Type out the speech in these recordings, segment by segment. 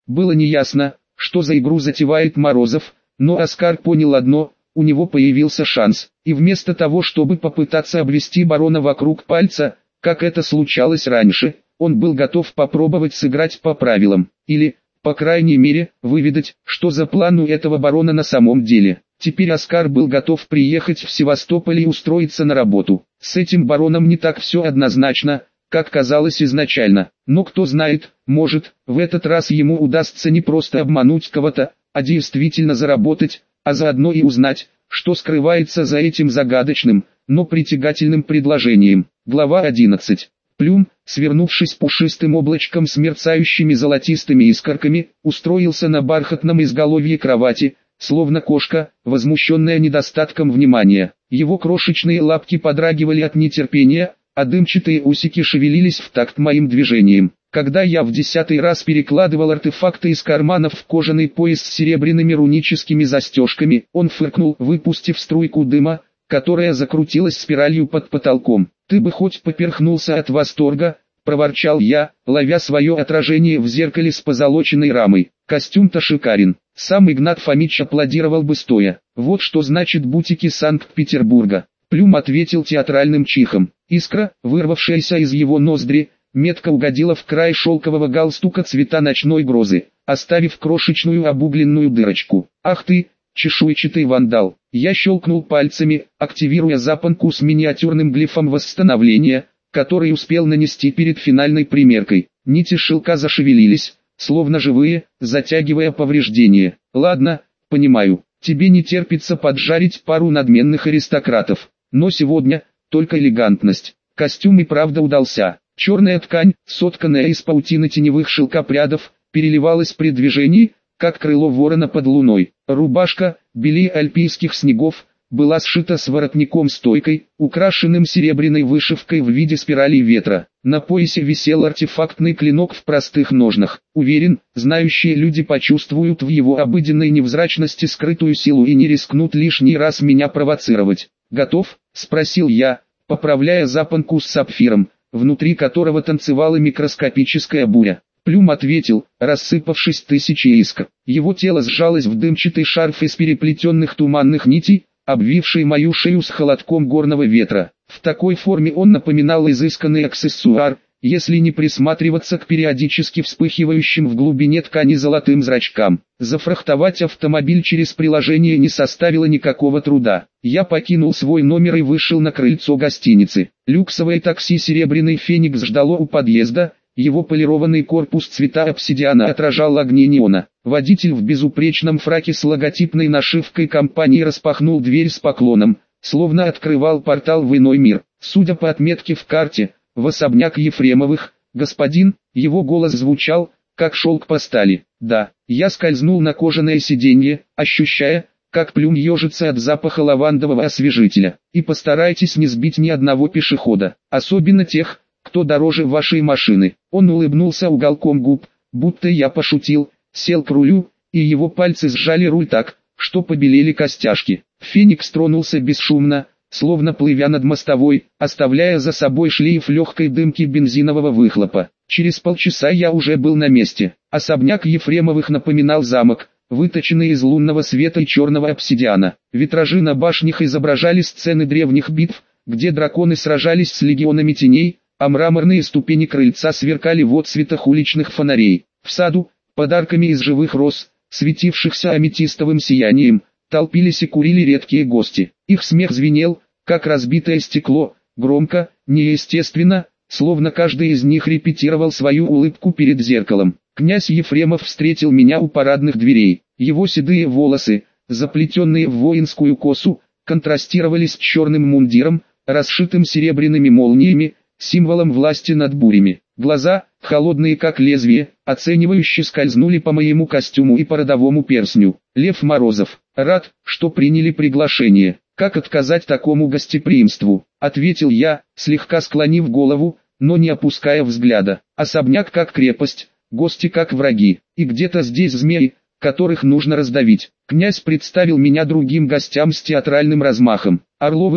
Было неясно, что за игру затевает Морозов, но Оскар понял одно: у него появился шанс, и вместо того, чтобы попытаться обвести барона вокруг пальца, как это случалось раньше, он был готов попробовать сыграть по правилам, или, по крайней мере, выведать, что за план у этого барона на самом деле. Теперь Оскар был готов приехать в Севастополь и устроиться на работу. С этим бароном не так все однозначно, как казалось изначально, но кто знает, может, в этот раз ему удастся не просто обмануть кого-то, а действительно заработать, а заодно и узнать, что скрывается за этим загадочным, но притягательным предложением. Глава 11. Плюм, свернувшись пушистым облачком с мерцающими золотистыми искорками, устроился на бархатном изголовье кровати, словно кошка, возмущенная недостатком внимания. Его крошечные лапки подрагивали от нетерпения, а дымчатые усики шевелились в такт моим движениям. Когда я в 10-й раз перекладывал артефакты из карманов в кожаный пояс с серебряными руническими застежками, он фыркнул, выпустив струйку дыма, которая закрутилась спиралью под потолком. «Ты бы хоть поперхнулся от восторга», — проворчал я, ловя свое отражение в зеркале с позолоченной рамой. «Костюм-то шикарен». Сам Игнат Фомич аплодировал бы стоя. «Вот что значит бутики Санкт-Петербурга». Плюм ответил театральным чихом. Искра, вырвавшаяся из его ноздри, метко угодила в край шелкового галстука цвета ночной грозы, оставив крошечную обугленную дырочку. «Ах ты, чешуйчатый вандал!» Я щелкнул пальцами, активируя запонку с миниатюрным глифом восстановления, который успел нанести перед финальной примеркой. Нити шелка зашевелились, словно живые, затягивая повреждения. «Ладно, понимаю, тебе не терпится поджарить пару надменных аристократов, но сегодня только элегантность». Костюм и правда удался. Черная ткань, сотканная из паутины теневых шелкопрядов, переливалась при движении, как крыло ворона под луной. Рубашка, белее альпийских снегов, была сшита с воротником-стойкой, украшенным серебряной вышивкой в виде спиралей ветра. На поясе висел артефактный клинок в простых ножнах. Уверен, знающие люди почувствуют в его обыденной невзрачности скрытую силу и не рискнут лишний раз меня провоцировать. «Готов?» — спросил я, поправляя запонку с сапфиром, внутри которого танцевала микроскопическая буря. Плюм ответил, рассыпавшись тысячи искр. Его тело сжалось в дымчатый шарф из переплетенных туманных нитей, обвивший мою шею с холодком горного ветра. В такой форме он напоминал изысканный аксессуар, если не присматриваться к периодически вспыхивающим в глубине ткани золотым зрачкам. Зафрахтовать автомобиль через приложение не составило никакого труда. Я покинул свой номер и вышел на крыльцо гостиницы. Люксовое такси «Серебряный Феникс» ждало у подъезда. Его полированный корпус цвета обсидиана отражал огни неона. Водитель в безупречном фраке с логотипной нашивкой компании распахнул дверь с поклоном, словно открывал портал в иной мир. Судя по отметке в карте, в особняк Ефремовых, господин, его голос звучал, как шелк по стали. Да, я скользнул на кожаное сиденье, ощущая, как Плюм ежится от запаха лавандового освежителя. И постарайтесь не сбить ни одного пешехода, особенно тех, кто дороже вашей машины. Он улыбнулся уголком губ, будто я пошутил, сел к рулю, и его пальцы сжали руль так, что побелели костяшки. Феникс тронулся бесшумно, словно плывя над мостовой, оставляя за собой шлейф легкой дымки бензинового выхлопа. Через полчаса я уже был на месте. Особняк Ефремовых напоминал замок, выточенный из лунного света и черного обсидиана. Витражи на башнях изображали сцены древних битв, где драконы сражались с легионами теней, а мраморные ступени крыльца сверкали в отсветах уличных фонарей. В саду, под арками из живых роз, светившихся аметистовым сиянием, толпились и курили редкие гости. Их смех звенел, как разбитое стекло, громко, неестественно, словно каждый из них репетировал свою улыбку перед зеркалом. Князь Ефремов встретил меня у парадных дверей. Его седые волосы, заплетенные в воинскую косу, контрастировали с черным мундиром, расшитым серебряными молниями, символом власти над бурями. Глаза, холодные как лезвие, оценивающе скользнули по моему костюму и по родовому перстню. Лев Морозов. Рад, что приняли приглашение. Как отказать такому гостеприимству? Ответил я, слегка склонив голову, но не опуская взгляда. Особняк как крепость, гости как враги. И где-то здесь змеи, которых нужно раздавить. Князь представил меня другим гостям с театральным размахом. Орловы,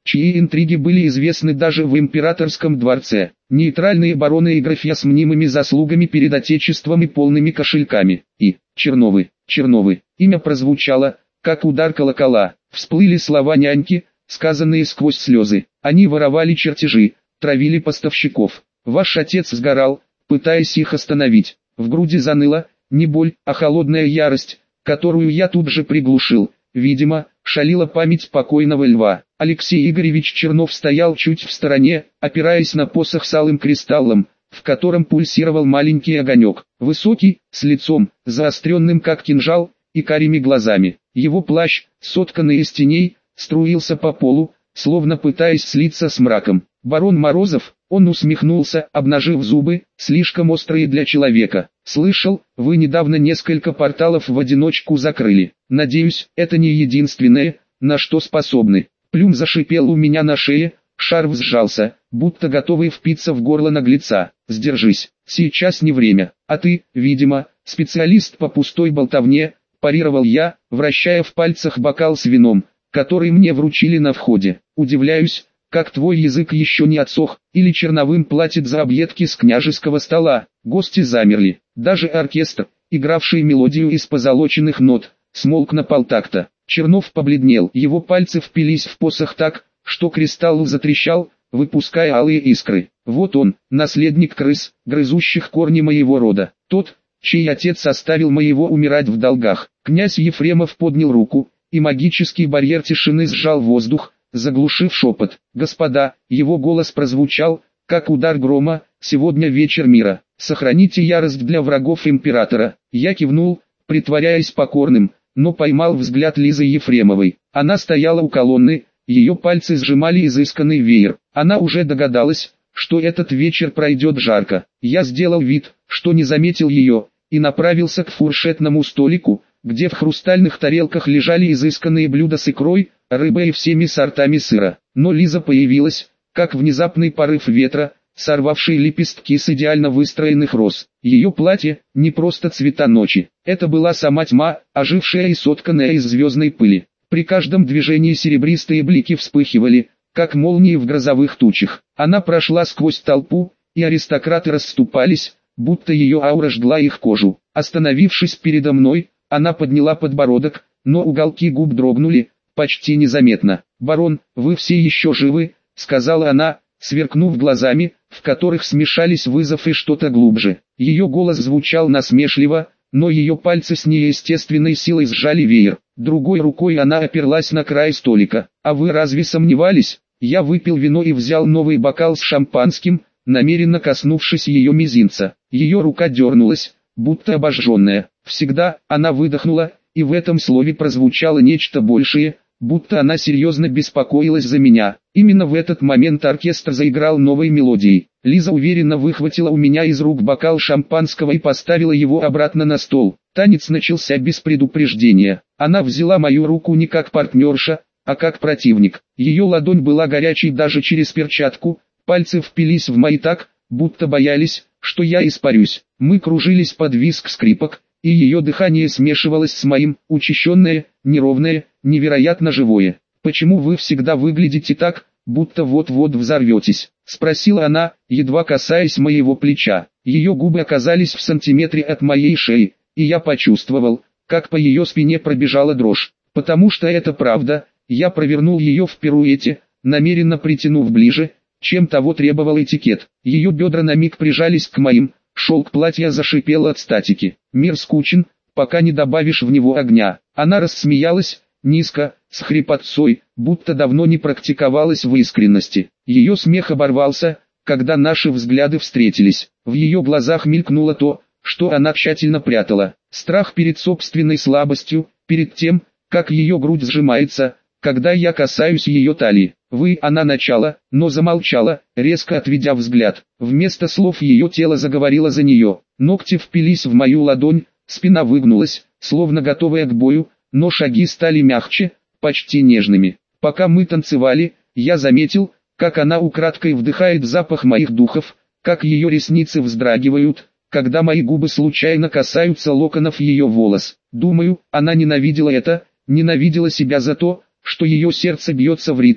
чьи интриги были известны даже в императорском дворце. Нейтральные бароны и графья с мнимыми заслугами перед отечеством и полными кошельками. И Черновы, Черновы. Имя прозвучало, как удар колокола. Всплыли слова няньки, сказанные сквозь слезы. Они воровали чертежи, травили поставщиков. Ваш отец сгорал, пытаясь их остановить. В груди заныло, не боль, а холодная ярость, которую я тут же приглушил. Видимо, шалила память покойного льва. Алексей Игоревич Чернов стоял чуть в стороне, опираясь на посох с алым кристаллом, в котором пульсировал маленький огонек. Высокий, с лицом, заостренным как кинжал, и карими глазами. Его плащ, сотканный из теней, струился по полу, словно пытаясь слиться с мраком. Барон Морозов, он усмехнулся, обнажив зубы, слишком острые для человека. Слышал, вы недавно несколько порталов в одиночку закрыли. Надеюсь, это не единственное, на что способны. Плюм зашипел у меня на шее, шарф сжался, будто готовый впиться в горло наглеца. Сдержись, сейчас не время. А ты, видимо, специалист по пустой болтовне, парировал я, вращая в пальцах бокал с вином, который мне вручили на входе. Удивляюсь, как твой язык еще не отсох, или Черновым платит за объедки с княжеского стола. Гости замерли, даже оркестр, игравший мелодию из позолоченных нот, смолк на полтакта. Чернов побледнел, его пальцы впились в посох так, что кристалл затрещал, выпуская алые искры. Вот он, наследник крыс, грызущих корни моего рода, тот, чей отец оставил моего умирать в долгах. Князь Ефремов поднял руку, и магический барьер тишины сжал воздух, заглушив шепот. Господа, его голос прозвучал, как удар грома, сегодня вечер мира. Сохраните ярость для врагов императора. Я кивнул, притворяясь покорным, но поймал взгляд Лизы Ефремовой. Она стояла у колонны, ее пальцы сжимали изысканный веер. Она уже догадалась, что этот вечер пройдет жарко. Я сделал вид, что не заметил ее, и направился к фуршетному столику, где в хрустальных тарелках лежали изысканные блюда с икрой, рыбой и всеми сортами сыра. Но Лиза появилась, как внезапный порыв ветра, сорвавший лепестки с идеально выстроенных роз. Ее платье, не просто цвета ночи, это была сама тьма, ожившая и сотканная из звездной пыли. При каждом движении серебристые блики вспыхивали, как молнии в грозовых тучах. Она прошла сквозь толпу, и аристократы расступались, будто ее аура жгла их кожу. Остановившись передо мной, она подняла подбородок, но уголки губ дрогнули, почти незаметно. «Барон, вы все еще живы», — сказала она, сверкнув глазами, в которых смешались вызов и что-то глубже. Ее голос звучал насмешливо, но ее пальцы с неестественной силой сжали веер. Другой рукой она оперлась на край столика. «А вы разве сомневались?» Я выпил вино и взял новый бокал с шампанским, намеренно коснувшись ее мизинца. Ее рука дернулась, будто обожженная. «Всегда», она выдохнула, и в этом слове прозвучало нечто большее, будто она серьезно беспокоилась за меня. Именно в этот момент оркестр заиграл новой мелодией. Лиза уверенно выхватила у меня из рук бокал шампанского и поставила его обратно на стол. Танец начался без предупреждения. Она взяла мою руку не как партнерша, а как противник. Ее ладонь была горячей даже через перчатку, пальцы впились в мои так, будто боялись, что я испарюсь. Мы кружились под визг скрипок, и ее дыхание смешивалось с моим, учащенное, неровное, невероятно живое. «Почему вы всегда выглядите так, будто вот-вот взорветесь?» — спросила она, едва касаясь моего плеча. Ее губы оказались в сантиметре от моей шеи, и я почувствовал, как по ее спине пробежала дрожь. «Потому что это правда», я провернул ее в пируэте, намеренно притянув ближе, чем того требовал этикет. Ее бедра на миг прижались к моим, шелк платья зашипел от статики. «Мир скучен, пока не добавишь в него огня». Она рассмеялась, низко, с хрипотцой, будто давно не практиковалась в искренности. Ее смех оборвался, когда наши взгляды встретились. В ее глазах мелькнуло то, что она тщательно прятала. Страх перед собственной слабостью, перед тем, как ее грудь сжимается, когда я касаюсь ее талии. Она начала, но замолчала, резко отведя взгляд. Вместо слов ее тело заговорило за нее. Ногти впились в мою ладонь, спина выгнулась, словно готовая к бою, но шаги стали мягче, почти нежными. Пока мы танцевали, я заметил, как она украдкой вдыхает запах моих духов, как ее ресницы вздрагивают, когда мои губы случайно касаются локонов ее волос. Думаю, она ненавидела это, ненавидела себя за то, что ее сердце бьется в ритме,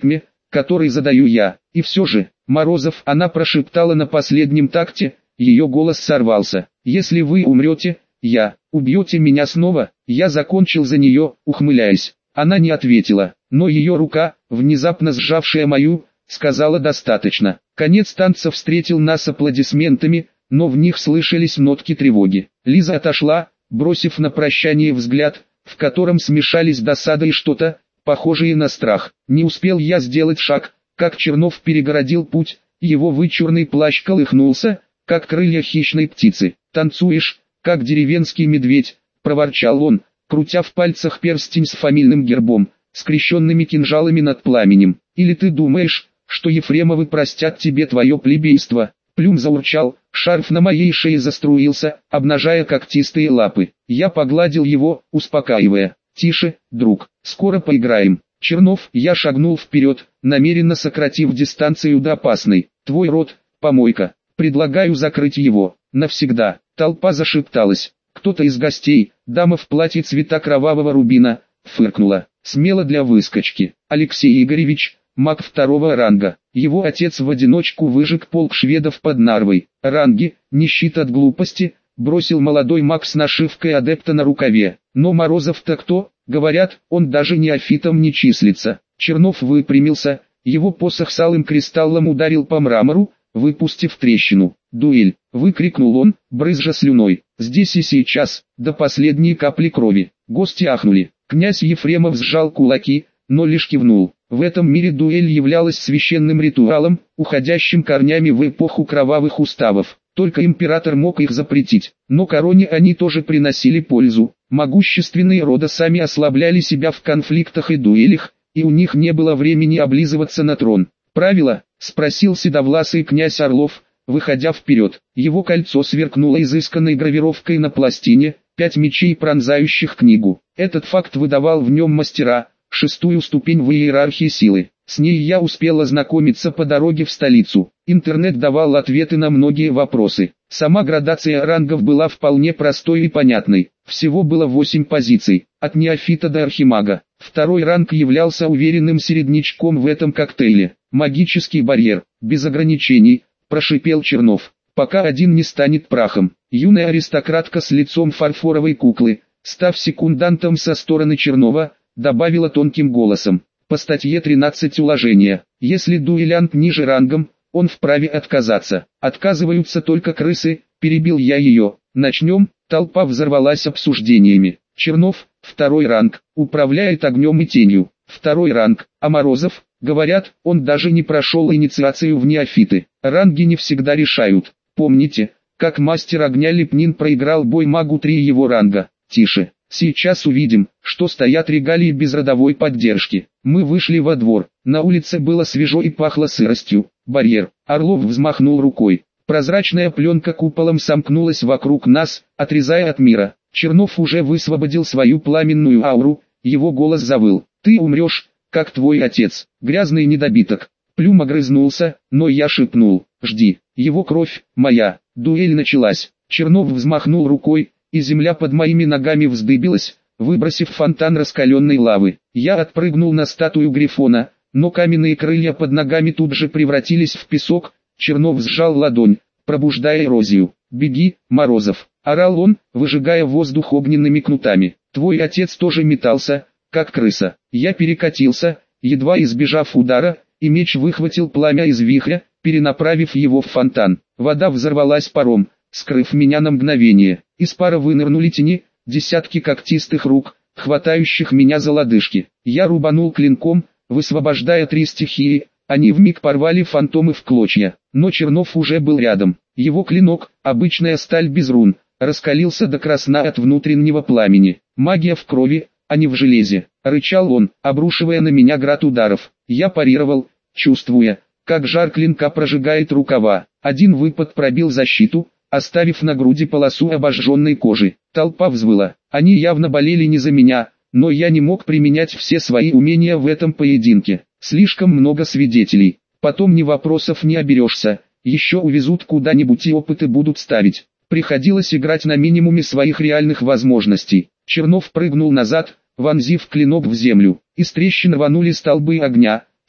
который задаю я. И все же, Морозов, она прошептала на последнем такте, ее голос сорвался. Если вы умрете, убьете меня снова, я закончил за нее, ухмыляясь. Она не ответила, но ее рука, внезапно сжавшая мою, сказала достаточно. Конец танца встретил нас аплодисментами, но в них слышались нотки тревоги. Лиза отошла, бросив на прощание взгляд, в котором смешались досада и что-то, похожее на страх. Не успел я сделать шаг, как Чернов перегородил путь, его вычурный плащ колыхнулся, как крылья хищной птицы. «Танцуешь, как деревенский медведь», — проворчал он, крутя в пальцах перстень с фамильным гербом, скрещенными кинжалами над пламенем. «Или ты думаешь, что Ефремовы простят тебе твое плебейство?» Плюм заурчал, шарф на моей шее заструился, обнажая когтистые лапы. Я погладил его, успокаивая. «Тише, друг, скоро поиграем». Чернов, я шагнул вперед, намеренно сократив дистанцию до опасной. «Твой рот, помойка. Предлагаю закрыть его. Навсегда». Толпа зашепталась. Кто-то из гостей, дама в платье цвета кровавого рубина, фыркнула. «Смело для выскочки. Алексей Игоревич, маг второго ранга. Его отец в одиночку выжег полк шведов под Нарвой. Ранги, не щит от глупости», бросил молодой маг с нашивкой адепта на рукаве. «Но Морозов-то кто? Говорят, он даже неофитом не числится». Чернов выпрямился, его посох с алым кристаллом ударил по мрамору, выпустив трещину. «Дуэль!» — выкрикнул он, брызжа слюной. «Здесь и сейчас, до последней капли крови». Гости ахнули. Князь Ефремов сжал кулаки, но лишь кивнул. В этом мире дуэль являлась священным ритуалом, уходящим корнями в эпоху кровавых уставов. Только император мог их запретить, но короне они тоже приносили пользу. Могущественные рода сами ослабляли себя в конфликтах и дуэлях, и у них не было времени облизываться на трон. «Правила?» — спросил седовласый князь Орлов, выходя вперед. Его кольцо сверкнуло изысканной гравировкой на пластине, 5 мечей, пронзающих книгу. Этот факт выдавал в нем мастера, 6-ю ступень в иерархии силы. С ней я успел ознакомиться по дороге в столицу. Интернет давал ответы на многие вопросы. Сама градация рангов была вполне простой и понятной. Всего было 8 позиций, от неофита до архимага. Второй ранг являлся уверенным середнячком в этом коктейле. «Магический барьер, без ограничений», — прошипел Чернов, «пока один не станет прахом». Юная аристократка с лицом фарфоровой куклы, став секундантом со стороны Чернова, добавила тонким голосом. «По статье 13 уложения, если дуэлянт ниже рангом, он вправе отказаться. Отказываются только крысы», — перебил я ее. «Начнем». Толпа взорвалась обсуждениями. Чернов, 2-й ранг, управляет огнем и тенью. 2-й ранг, а Морозов, говорят, он даже не прошел инициацию в неофиты. Ранги не всегда решают. Помните, как мастер огня Лепнин проиграл бой магу 3 его ранга? Тише. Сейчас увидим, что стоят регалии без родовой поддержки. Мы вышли во двор. На улице было свежо и пахло сыростью. Барьер. Орлов взмахнул рукой. Прозрачная пленка куполом сомкнулась вокруг нас, отрезая от мира. Чернов уже высвободил свою пламенную ауру, его голос завыл. «Ты умрешь, как твой отец, грязный недобиток». Плюм огрызнулся, но я шепнул: «Жди, его кровь, моя». Дуэль началась. Чернов взмахнул рукой, и земля под моими ногами вздыбилась, выбросив фонтан раскаленной лавы. Я отпрыгнул на статую Грифона, но каменные крылья под ногами тут же превратились в песок. Чернов сжал ладонь, пробуждая эрозию. «Беги, Морозов!» — орал он, выжигая воздух огненными кнутами. «Твой отец тоже метался, как крыса». Я перекатился, едва избежав удара, и меч выхватил пламя из вихря, перенаправив его в фонтан. Вода взорвалась паром, скрыв меня на мгновение. Из пара вынырнули тени, десятки когтистых рук, хватающих меня за лодыжки. Я рубанул клинком, высвобождая 3 стихии. Они вмиг порвали фантомы в клочья, но Чернов уже был рядом. Его клинок, обычная сталь без рун, раскалился до красна от внутреннего пламени. «Магия в крови, а не в железе», — рычал он, обрушивая на меня град ударов. Я парировал, чувствуя, как жар клинка прожигает рукава. Один выпад пробил защиту, оставив на груди полосу обожженной кожи. Толпа взвыла. Они явно болели не за меня, но я не мог применять все свои умения в этом поединке. Слишком много свидетелей. Потом ни вопросов не оберешься. Еще увезут куда-нибудь и опыты будут ставить. Приходилось играть на минимуме своих реальных возможностей. Чернов прыгнул назад, вонзив клинок в землю. Из трещин рванули столбы огня,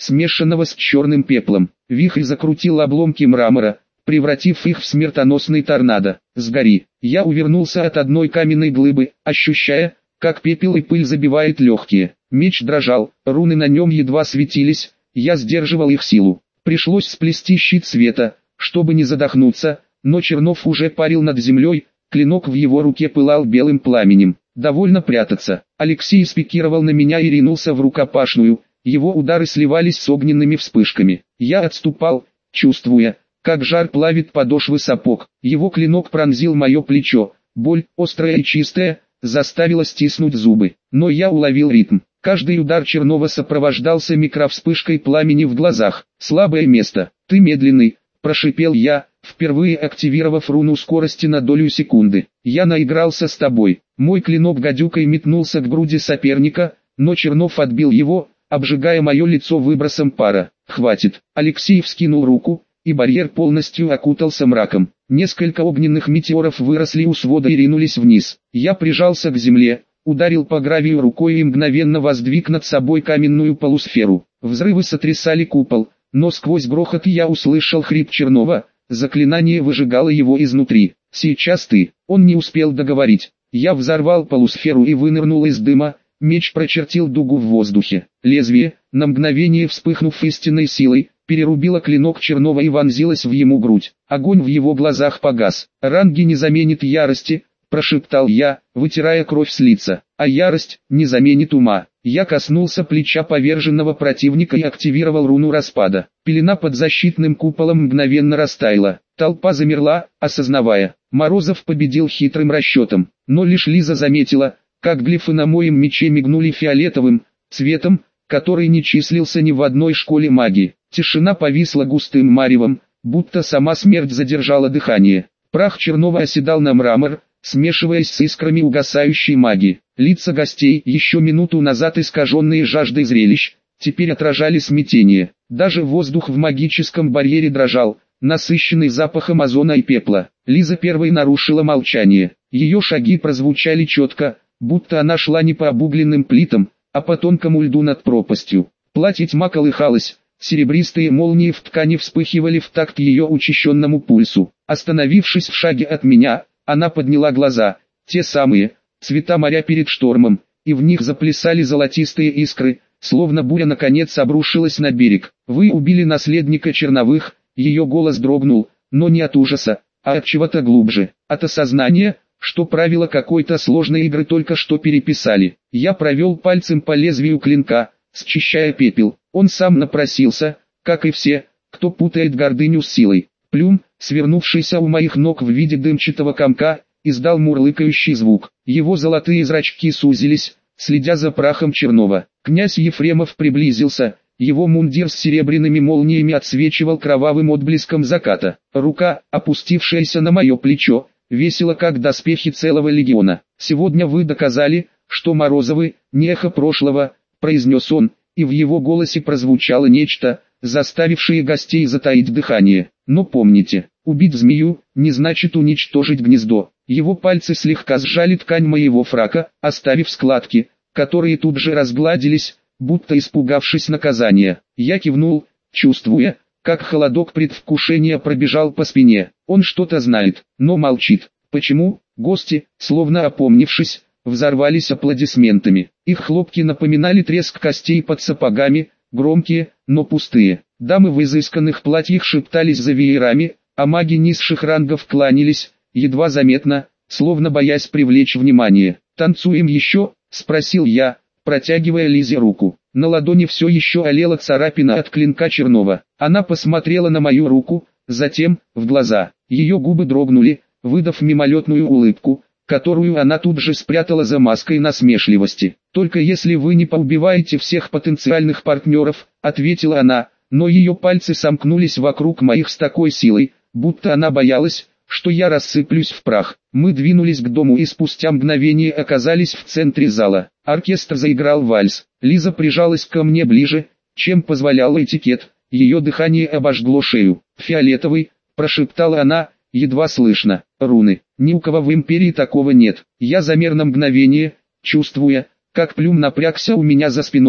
смешанного с черным пеплом. Вихрь закрутил обломки мрамора, превратив их в смертоносный торнадо. «Сгори!» Я увернулся от одной каменной глыбы, ощущая, как пепел и пыль забивают легкие. Меч дрожал, руны на нем едва светились, я сдерживал их силу. Пришлось сплести щит света, чтобы не задохнуться, но Чернов уже парил над землей, клинок в его руке пылал белым пламенем. Довольно прятаться. Алексей спикировал на меня и ринулся в рукопашную, его удары сливались с огненными вспышками. Я отступал, чувствуя, как жар плавит подошвы сапог. Его клинок пронзил мое плечо, боль, острая и чистая, заставила стиснуть зубы. Но я уловил ритм. Каждый удар Чернова сопровождался микровспышкой пламени в глазах. «Слабое место. Ты медленный», – прошипел я, впервые активировав руну скорости на долю секунды. «Я наигрался с тобой». Мой клинок гадюкой метнулся к груди соперника, но Чернов отбил его, обжигая мое лицо выбросом пара. «Хватит». Алексей вскинул руку, и барьер полностью окутался мраком. Несколько огненных метеоров выросли у свода и ринулись вниз. Я прижался к земле, ударил по гравию рукой и мгновенно воздвиг над собой каменную полусферу. Взрывы сотрясали купол, но сквозь грохот я услышал хрип Чернова, заклинание выжигало его изнутри. «Сейчас ты». Он не успел договорить. Я взорвал полусферу и вынырнул из дыма, меч прочертил дугу в воздухе. Лезвие, на мгновение вспыхнув истинной силой, перерубило клинок Чернова и вонзилось в ему грудь. Огонь в его глазах погас. «Ранги не заменит ярости», – прошептал я, вытирая кровь с лица. «А ярость не заменит ума». Я коснулся плеча поверженного противника и активировал руну распада. Пелена под защитным куполом мгновенно растаяла. Толпа замерла, осознавая. Морозов победил хитрым расчетом. Но лишь Лиза заметила, как глифы на моем мече мигнули фиолетовым цветом, который не числился ни в одной школе магии. Тишина повисла густым маревом, будто сама смерть задержала дыхание. Прах Чернова оседал на мрамор, смешиваясь с искрами угасающей магии. Лица гостей, еще минуту назад искаженные жаждой зрелищ, теперь отражали смятение. Даже воздух в магическом барьере дрожал, насыщенный запахом озона и пепла. Лиза первой нарушила молчание. Ее шаги прозвучали четко, будто она шла не по обугленным плитам, а по тонкому льду над пропастью. Платье тьма колыхалось, серебристые молнии в ткани вспыхивали в такт ее учащенному пульсу. Остановившись в шаге от меня, она подняла глаза, те самые, цвета моря перед штормом, и в них заплясали золотистые искры, словно буря наконец обрушилась на берег. «Вы убили наследника Черновых», ее голос дрогнул, но не от ужаса, а от чего-то глубже, от осознания, что правила какой-то сложной игры только что переписали. Я провел пальцем по лезвию клинка, счищая пепел. Он сам напросился, как и все, кто путает гордыню с силой. Плюм, свернувшийся у моих ног в виде дымчатого комка, издал мурлыкающий звук. Его золотые зрачки сузились, следя за прахом Чернова. Князь Ефремов приблизился, его мундир с серебряными молниями отсвечивал кровавым отблеском заката. Рука, опустившаяся на мое плечо, весила как доспехи целого легиона. «Сегодня вы доказали, что Морозовы – не эхо прошлого», – произнес он, и в его голосе прозвучало нечто, заставившее гостей затаить дыхание. «Но помните, убить змею – не значит уничтожить гнездо». Его пальцы слегка сжали ткань моего фрака, оставив складки, которые тут же разгладились, будто испугавшись наказания. Я кивнул, чувствуя, как холодок предвкушения пробежал по спине. Он что-то знает, но молчит. Почему? Гости, словно опомнившись, взорвались аплодисментами. Их хлопки напоминали треск костей под сапогами, громкие, но пустые. Дамы в изысканных платьях шептались за веерами, а маги низших рангов кланялись, едва заметно, словно боясь привлечь внимание. «Танцуем еще?» – спросил я, протягивая Лизе руку. На ладони все еще олела царапина от клинка Чернова. Она посмотрела на мою руку, затем, в глаза. Ее губы дрогнули, выдав мимолетную улыбку, которую она тут же спрятала за маской насмешливости. «Только если вы не поубиваете всех потенциальных партнеров», — ответила она, но ее пальцы сомкнулись вокруг моих с такой силой, будто она боялась, что я рассыплюсь в прах. Мы двинулись к дому и спустя мгновение оказались в центре зала. Оркестр заиграл вальс. Лиза прижалась ко мне ближе, чем позволял этикет, ее дыхание обожгло шею. «Фиолетовый», — прошептала она, едва слышно. «Руны. Ни у кого в империи такого нет». Я замер на мгновение, чувствуя, как Плюм напрягся у меня за спиной,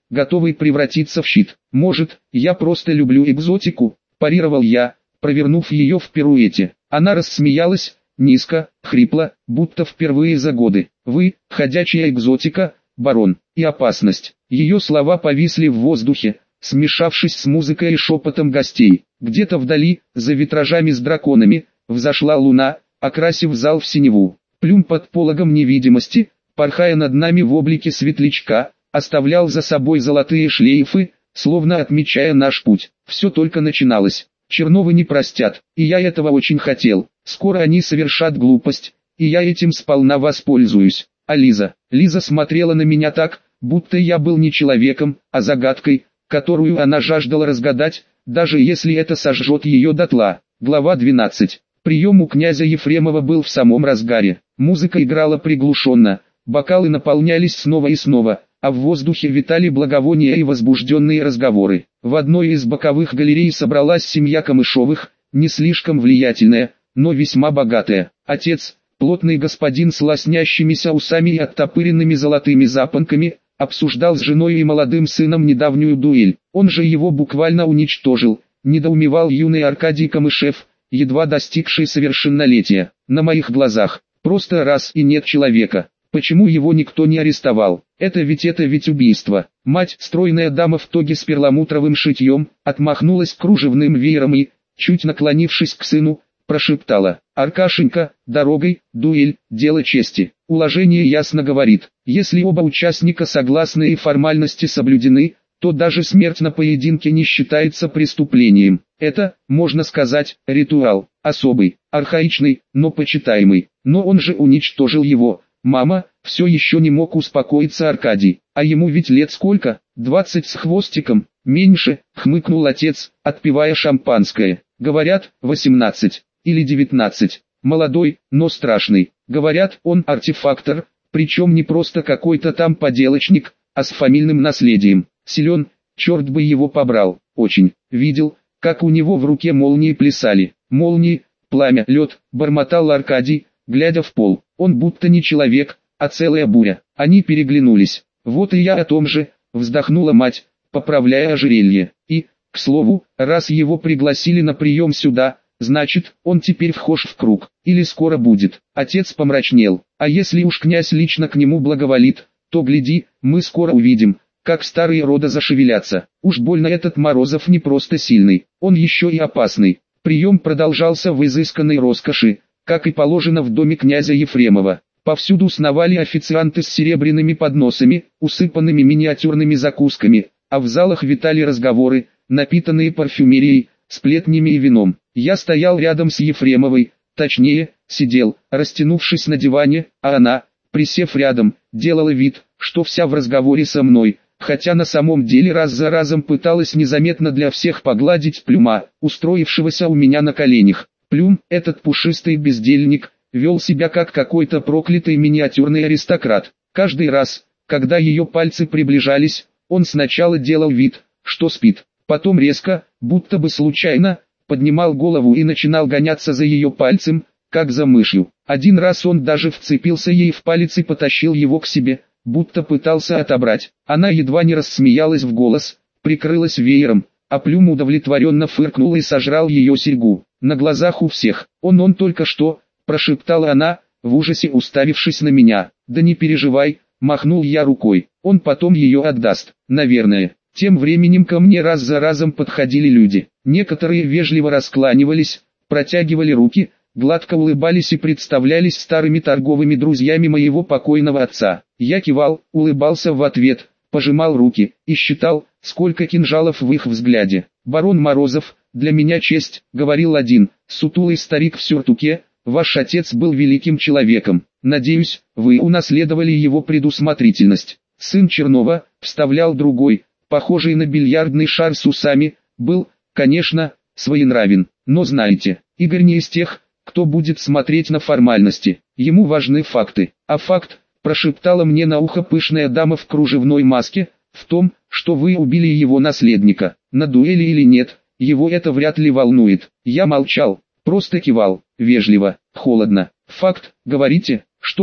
готовый превратиться в щит. Может, я просто люблю экзотику, парировал я, провернув ее в пируэте. Она рассмеялась, низко, хрипло, будто впервые за годы. Вы, ходячая экзотика, барон, и опасность. Ее слова повисли в воздухе, смешавшись с музыкой и шепотом гостей. Где-то вдали, за витражами с драконами, взошла луна, окрасив зал в синеву. Плюм под пологом невидимости, порхая над нами в облике светлячка, оставлял за собой золотые шлейфы, словно отмечая наш путь. Все только начиналось. Черновы не простят, и я этого очень хотел. Скоро они совершат глупость, и я этим сполна воспользуюсь. А Лиза смотрела на меня так, будто я был не человеком, а загадкой, которую она жаждала разгадать, даже если это сожжет ее дотла. Глава 12. Прием у князя Ефремова был в самом разгаре. Музыка играла приглушенно, бокалы наполнялись снова и снова, а в воздухе витали благовония и возбужденные разговоры. В одной из боковых галерей собралась семья Камышовых, не слишком влиятельная, но весьма богатая. Отец, плотный господин с лоснящимися усами и оттопыренными золотыми запонками, обсуждал с женой и молодым сыном недавнюю дуэль. Он же его буквально уничтожил, недоумевал юный Аркадий Камышев, едва достигший совершеннолетия. На моих глазах, просто раз и нет человека. Почему его никто не арестовал? Это ведь убийство. Мать, стройная дама в тоге с перламутровым шитьем, отмахнулась кружевным веером и, чуть наклонившись к сыну, прошептала: «Аркашенька, дорогой, дуэль, дело чести». Уложение ясно говорит, если оба участника согласны и формальности соблюдены, то даже смерть на поединке не считается преступлением. Это, можно сказать, ритуал, особый, архаичный, но почитаемый. Но он же уничтожил его. «Мама», все еще не мог успокоиться Аркадий. «А ему ведь лет сколько? 20 с хвостиком?» «Меньше», хмыкнул отец, отпивая шампанское. «Говорят, 18 или 19. Молодой, но страшный. Говорят, он артефактор, причем не просто какой-то там поделочник, а с фамильным наследием. Силен, черт бы его побрал. Очень. Видел, как у него в руке молнии плясали. Молнии, пламя, лед», бормотал Аркадий, глядя в пол. Он будто не человек, а целая буря. Они переглянулись. «Вот и я о том же», вздохнула мать, поправляя ожерелье. «И, к слову, раз его пригласили на прием сюда, значит, он теперь вхож в круг. Или скоро будет». Отец помрачнел. «А если уж князь лично к нему благоволит, то гляди, мы скоро увидим, как старые рода зашевелятся. Уж больно этот Морозов не просто сильный, он еще и опасный». Прием продолжался в изысканной роскоши, как и положено в доме князя Ефремова. Повсюду сновали официанты с серебряными подносами, усыпанными миниатюрными закусками, а в залах витали разговоры, напитанные парфюмерией, сплетнями и вином. Я стоял рядом с Ефремовой, точнее, сидел, растянувшись на диване, а она, присев рядом, делала вид, что вся в разговоре со мной, хотя на самом деле раз за разом пыталась незаметно для всех погладить Плюма, устроившегося у меня на коленях. Плюм, этот пушистый бездельник, вел себя как какой-то проклятый миниатюрный аристократ. Каждый раз, когда ее пальцы приближались, он сначала делал вид, что спит, потом резко, будто бы случайно, поднимал голову и начинал гоняться за ее пальцем, как за мышью. Один раз он даже вцепился ей в палец и потащил его к себе, будто пытался отобрать. Она едва не рассмеялась в голос, прикрылась веером, а Плюм удовлетворенно фыркнул и сожрал ее серьгу. На глазах у всех. Он только что, прошептала она, в ужасе уставившись на меня. «Да не переживай», махнул я рукой, он потом ее отдаст, наверное. Тем временем ко мне раз за разом подходили люди. Некоторые вежливо раскланивались, протягивали руки, гладко улыбались и представлялись старыми торговыми друзьями моего покойного отца. Я кивал, улыбался в ответ, пожимал руки и считал, сколько кинжалов в их взгляде. «Барон Морозов, для меня честь», — говорил один, сутулый старик в сюртуке, «ваш отец был великим человеком. Надеюсь, вы унаследовали его предусмотрительность». Сын Чернова, вставлял другой, похожий на бильярдный шар с усами, был, конечно, своенравен. Но знаете, Игорь не из тех, кто будет смотреть на формальности. Ему важны факты. А факт, прошептала мне на ухо пышная дама в кружевной маске, в том, что вы убили его наследника. На дуэли или нет, его это вряд ли волнует. Я молчал, просто кивал, вежливо, холодно. Факт, говорите? Что ж,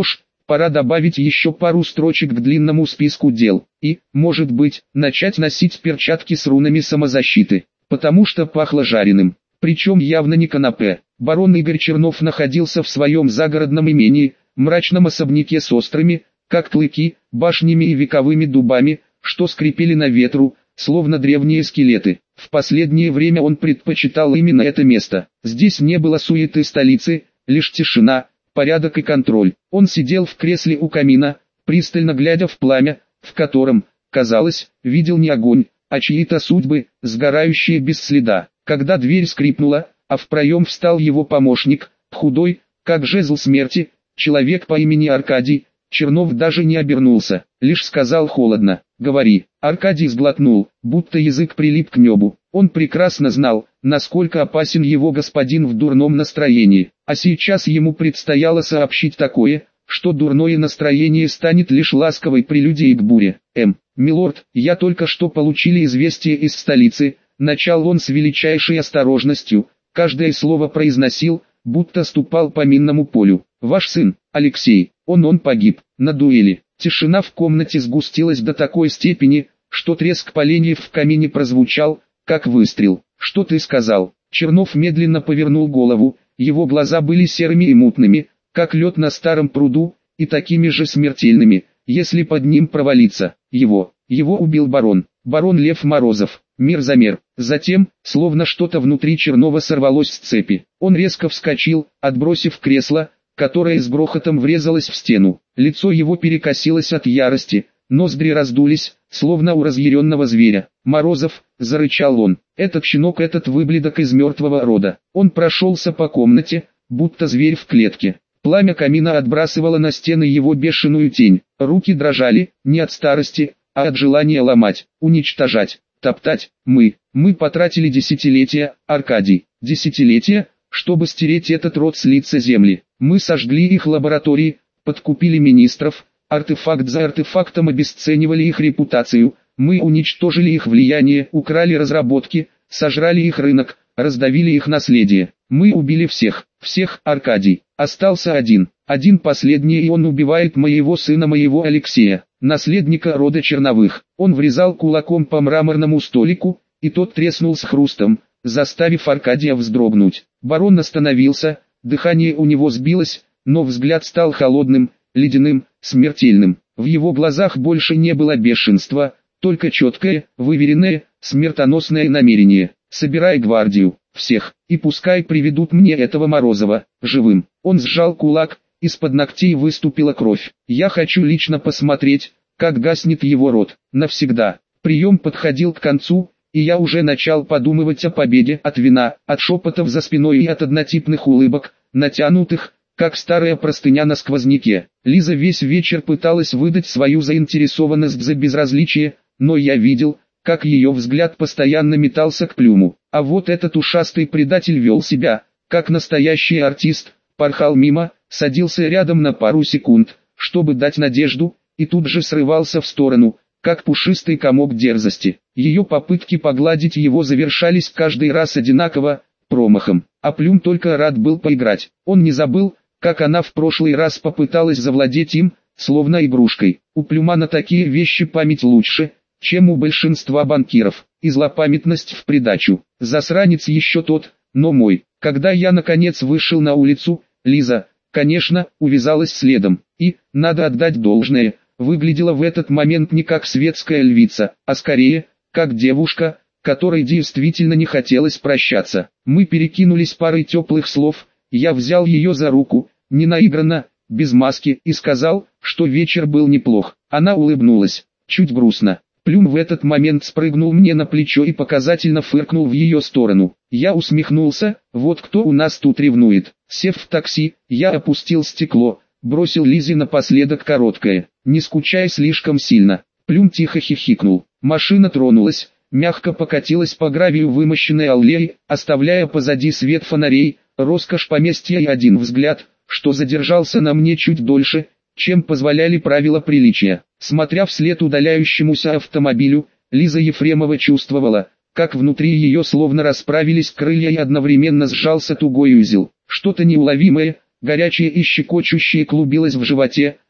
Пора добавить еще пару строчек к длинному списку дел. И, может быть, начать носить перчатки с рунами самозащиты. Потому что пахло жареным. Причем явно не канапе. Барон Игорь Чернов находился в своем загородном имении, мрачном особняке с острыми, как клыки, башнями и вековыми дубами, что скрипели на ветру, словно древние скелеты. В последнее время он предпочитал именно это место. Здесь не было суеты столицы, лишь тишина, порядок и контроль. Он сидел в кресле у камина, пристально глядя в пламя, в котором, казалось, видел не огонь, а чьи-то судьбы, сгорающие без следа. Когда дверь скрипнула, а в проем встал его помощник, худой, как жезл смерти, человек по имени Аркадий, Чернов даже не обернулся, лишь сказал холодно: «Говори». Аркадий сглотнул, будто язык прилип к небу. Он прекрасно знал, насколько опасен его господин в дурном настроении, а сейчас ему предстояло сообщить такое, что дурное настроение станет лишь ласковой прелюдией к буре. «Милорд, я только что получили известие из столицы», начал он с величайшей осторожностью, каждое слово произносил, будто ступал по минному полю. «Ваш сын, Алексей, он погиб, на дуэли». Тишина в комнате сгустилась до такой степени, что треск поленьев в камине прозвучал, как выстрел. «Что ты сказал?» Чернов медленно повернул голову, его глаза были серыми и мутными, как лед на старом пруду, и такими же смертельными, если под ним провалиться. Его убил барон Лев Морозов. Мир замер. Затем, словно что-то внутри Чернова сорвалось с цепи. Он резко вскочил, отбросив кресло, которое с грохотом врезалось в стену. Лицо его перекосилось от ярости, ноздри раздулись, словно у разъяренного зверя. «Морозов!» – зарычал он. «Этот щенок, этот выбледок из мертвого рода». Он прошелся по комнате, будто зверь в клетке. Пламя камина отбрасывало на стены его бешеную тень. Руки дрожали, не от старости, а от желания ломать, уничтожать, топтать. Мы потратили десятилетия, Аркадий, десятилетия, чтобы стереть этот род с лица земли. Мы сожгли их лаборатории, подкупили министров, артефакт за артефактом обесценивали их репутацию, мы уничтожили их влияние, украли разработки, сожрали их рынок, раздавили их наследие. Мы убили всех, Аркадий. Остался один последний, и он убивает моего сына, моего Алексея, наследника рода Черновых. Он врезал кулаком по мраморному столику, и тот треснул с хрустом, заставив Аркадия вздрогнуть. Барон остановился, дыхание у него сбилось, но взгляд стал холодным, ледяным, смертельным. В его глазах больше не было бешенства, только четкое, выверенное, смертоносное намерение. «Собирай гвардию, всех, и пускай приведут мне этого Морозова, живым». Он сжал кулак, из-под ногтей выступила кровь. «Я хочу лично посмотреть, как гаснет его род, навсегда». Прием подходил к концу, и я уже начал подумывать о победе от вина, от шепотов за спиной и от однотипных улыбок, натянутых, как старая простыня на сквозняке. Лиза весь вечер пыталась выдать свою заинтересованность за безразличие, но я видел, как ее взгляд постоянно метался к Плюму. А вот этот ушастый предатель вел себя, как настоящий артист, порхал мимо, садился рядом на пару секунд, чтобы дать надежду, и тут же срывался в сторону, как пушистый комок дерзости. Ее попытки погладить его завершались каждый раз одинаково, промахом. А Плюм только рад был поиграть. Он не забыл, как она в прошлый раз попыталась завладеть им, словно игрушкой. У Плюма на такие вещи память лучше, чем у большинства банкиров, и злопамятность в придачу. Засранец еще тот, но мой. Когда я наконец вышел на улицу, Лиза, конечно, увязалась следом, и, надо отдать должное, выглядела в этот момент не как светская львица, а скорее, как девушка, которой действительно не хотелось прощаться. Мы перекинулись парой теплых слов, я взял ее за руку, не наигранно, без маски, и сказал, что вечер был неплох. Она улыбнулась, чуть грустно. Плюм в этот момент спрыгнул мне на плечо и показательно фыркнул в ее сторону. Я усмехнулся, вот кто у нас тут ревнует. Сев в такси, я опустил стекло, бросил Лизе напоследок короткое: «Не скучай слишком сильно». Плюм тихо хихикнул. Машина тронулась, мягко покатилась по гравию вымощенной аллеей, оставляя позади свет фонарей, роскошь поместья и один взгляд, что задержался на мне чуть дольше, чем позволяли правила приличия. Смотря вслед удаляющемуся автомобилю, Лиза Ефремова чувствовала, как внутри ее словно расправились крылья и одновременно сжался тугой узел. Что-то неуловимое, горячее и щекочущее клубилось в животе,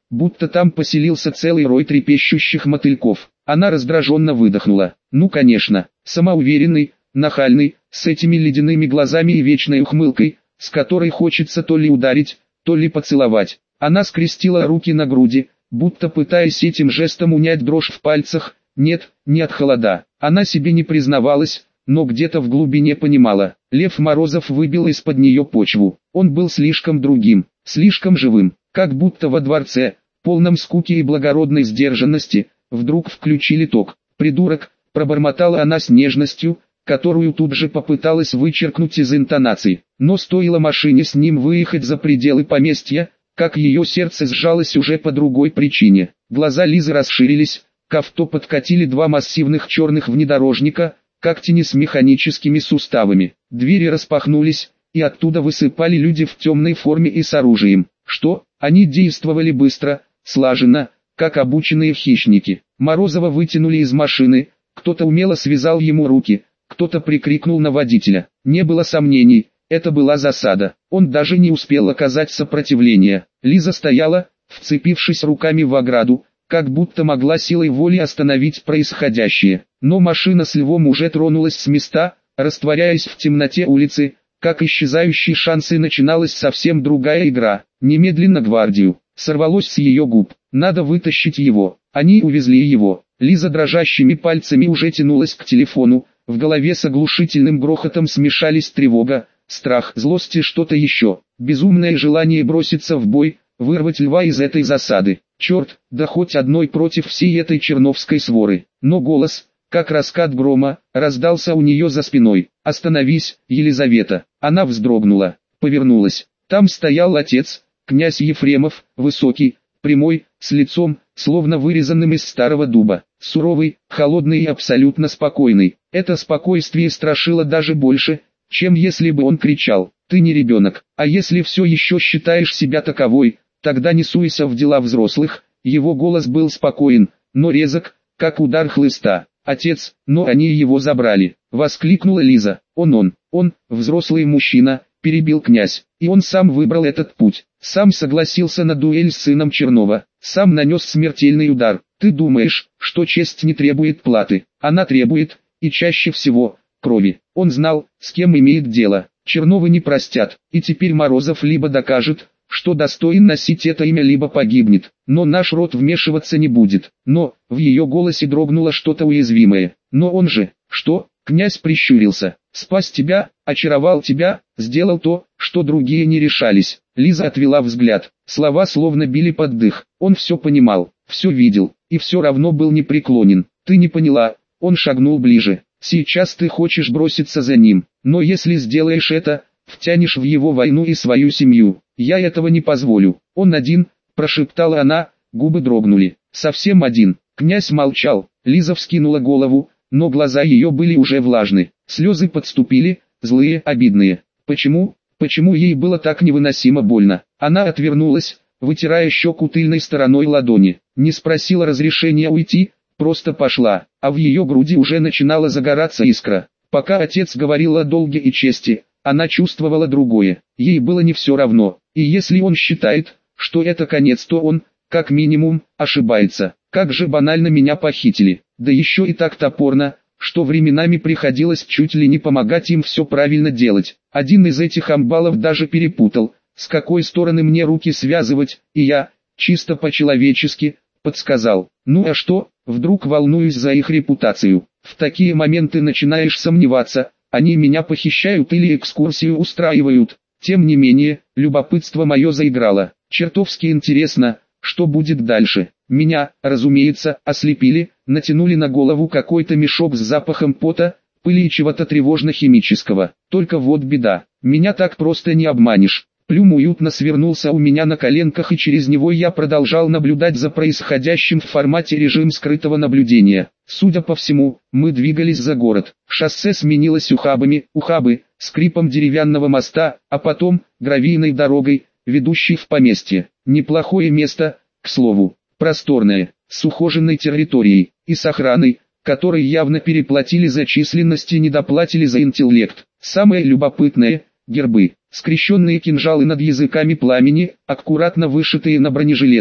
будто там поселился целый рой трепещущих мотыльков. Она раздраженно выдохнула. Ну конечно, самоуверенный, нахальный, с этими ледяными глазами и вечной ухмылкой, с которой хочется то ли ударить, то ли поцеловать. Она скрестила руки на груди, будто пытаясь этим жестом унять дрожь в пальцах. Нет, не от холода. Она себе не признавалась, но где-то в глубине понимала. Лев Морозов выбил из-под нее почву. Он был слишком другим, слишком живым, как будто во дворце, полном скуки и благородной сдержанности, вдруг включили ток. «Придурок», пробормотала она с нежностью, которую тут же попыталась вычеркнуть из интонаций. Но стоило машине с ним выехать за пределы поместья, как ее сердце сжалось уже по другой причине. Глаза Лизы расширились, к авто подкатили два массивных черных внедорожника, как тени с механическими суставами. Двери распахнулись, и оттуда высыпали люди в темной форме и с оружием. Что? Они действовали быстро, слаженно, как обученные хищники. Морозова вытянули из машины, кто-то умело связал ему руки, кто-то прикрикнул на водителя. Не было сомнений, это была засада. Он даже не успел оказать сопротивление. Лиза стояла, вцепившись руками в ограду, как будто могла силой воли остановить происходящее. Но машина с львом уже тронулась с места, растворяясь в темноте улицы, как исчезающие шансы начиналась совсем другая игра. Немедленно гвардию. Сорвалось с ее губ. Надо вытащить его. Они увезли его. Лиза дрожащими пальцами уже тянулась к телефону. В голове с оглушительным грохотом смешались тревога, страх, злость и что-то еще. Безумное желание броситься в бой, вырвать льва из этой засады. Черт, да хоть одной против всей этой черновской своры. Но голос, как раскат грома, раздался у нее за спиной. «Остановись, Елизавета!» Она вздрогнула, повернулась. Там стоял отец, князь Ефремов, высокий, прямой, с лицом, словно вырезанным из старого дуба. Суровый, холодный и абсолютно спокойный. Это спокойствие страшило даже больше, чем если бы он кричал: «Ты не ребенок, а если все еще считаешь себя таковой, тогда не суйся в дела взрослых». Его голос был спокоен, но резок, как удар хлыста. «Отец, но они его забрали!» — воскликнула Лиза. Он, взрослый мужчина», — перебил князь. «И он сам выбрал этот путь, сам согласился на дуэль с сыном Чернова, сам нанес смертельный удар. Ты думаешь, что честь не требует платы? Она требует, и чаще всего, крови». Он знал, с кем имеет дело. Черновы не простят, и теперь Морозов либо докажет, что достоин носить это имя, либо погибнет. Но наш род вмешиваться не будет. Но, в ее голосе дрогнуло что-то уязвимое. Но он же, что? Князь прищурился. Спас тебя, очаровал тебя, сделал то, что другие не решались. Лиза отвела взгляд. Слова словно били под дых. Он все понимал, все видел, и все равно был непреклонен. Ты не поняла. Он шагнул ближе. Сейчас ты хочешь броситься за ним, но если сделаешь это, втянешь в его войну и свою семью. Я этого не позволю. Он один, прошептала она, губы дрогнули. Совсем один. Князь молчал. Лиза вскинула голову, но глаза ее были уже влажны. Слезы подступили, злые, обидные. Почему ей было так невыносимо больно? Она отвернулась, вытирая щеку тыльной стороной ладони. Не спросила разрешения уйти, просто пошла, а в ее груди уже начинала загораться искра. Пока отец говорил о долге и чести, она чувствовала другое. Ей было не все равно, и если он считает, что это конец, то он, как минимум, ошибается. Как же банально меня похитили, да еще и так топорно, что временами приходилось чуть ли не помогать им все правильно делать. Один из этих амбалов даже перепутал, с какой стороны мне руки связывать, и я, чисто по-человечески, подсказал. Ну а что, вдруг волнуюсь за их репутацию. В такие моменты начинаешь сомневаться, они меня похищают или экскурсию устраивают. Тем не менее, любопытство мое заиграло. Чертовски интересно, что будет дальше. Меня, разумеется, ослепили, натянули на голову какой-то мешок с запахом пота, пыли и чего-то тревожно-химического. Только вот беда, меня так просто не обманешь. Плюм уютно свернулся у меня на коленках, и через него я продолжал наблюдать за происходящим в формате режим скрытого наблюдения. Судя по всему, мы двигались за город. Шоссе сменилось ухабы, скрипом деревянного моста, а потом гравийной дорогой, ведущей в поместье. Неплохое место, к слову, просторное, с ухоженной территорией и с охраной, которой явно переплатили за численность и недоплатили за интеллект. Самое любопытное – гербы. Скрещенные кинжалы над языками пламени, аккуратно вышитые на бронежилетах.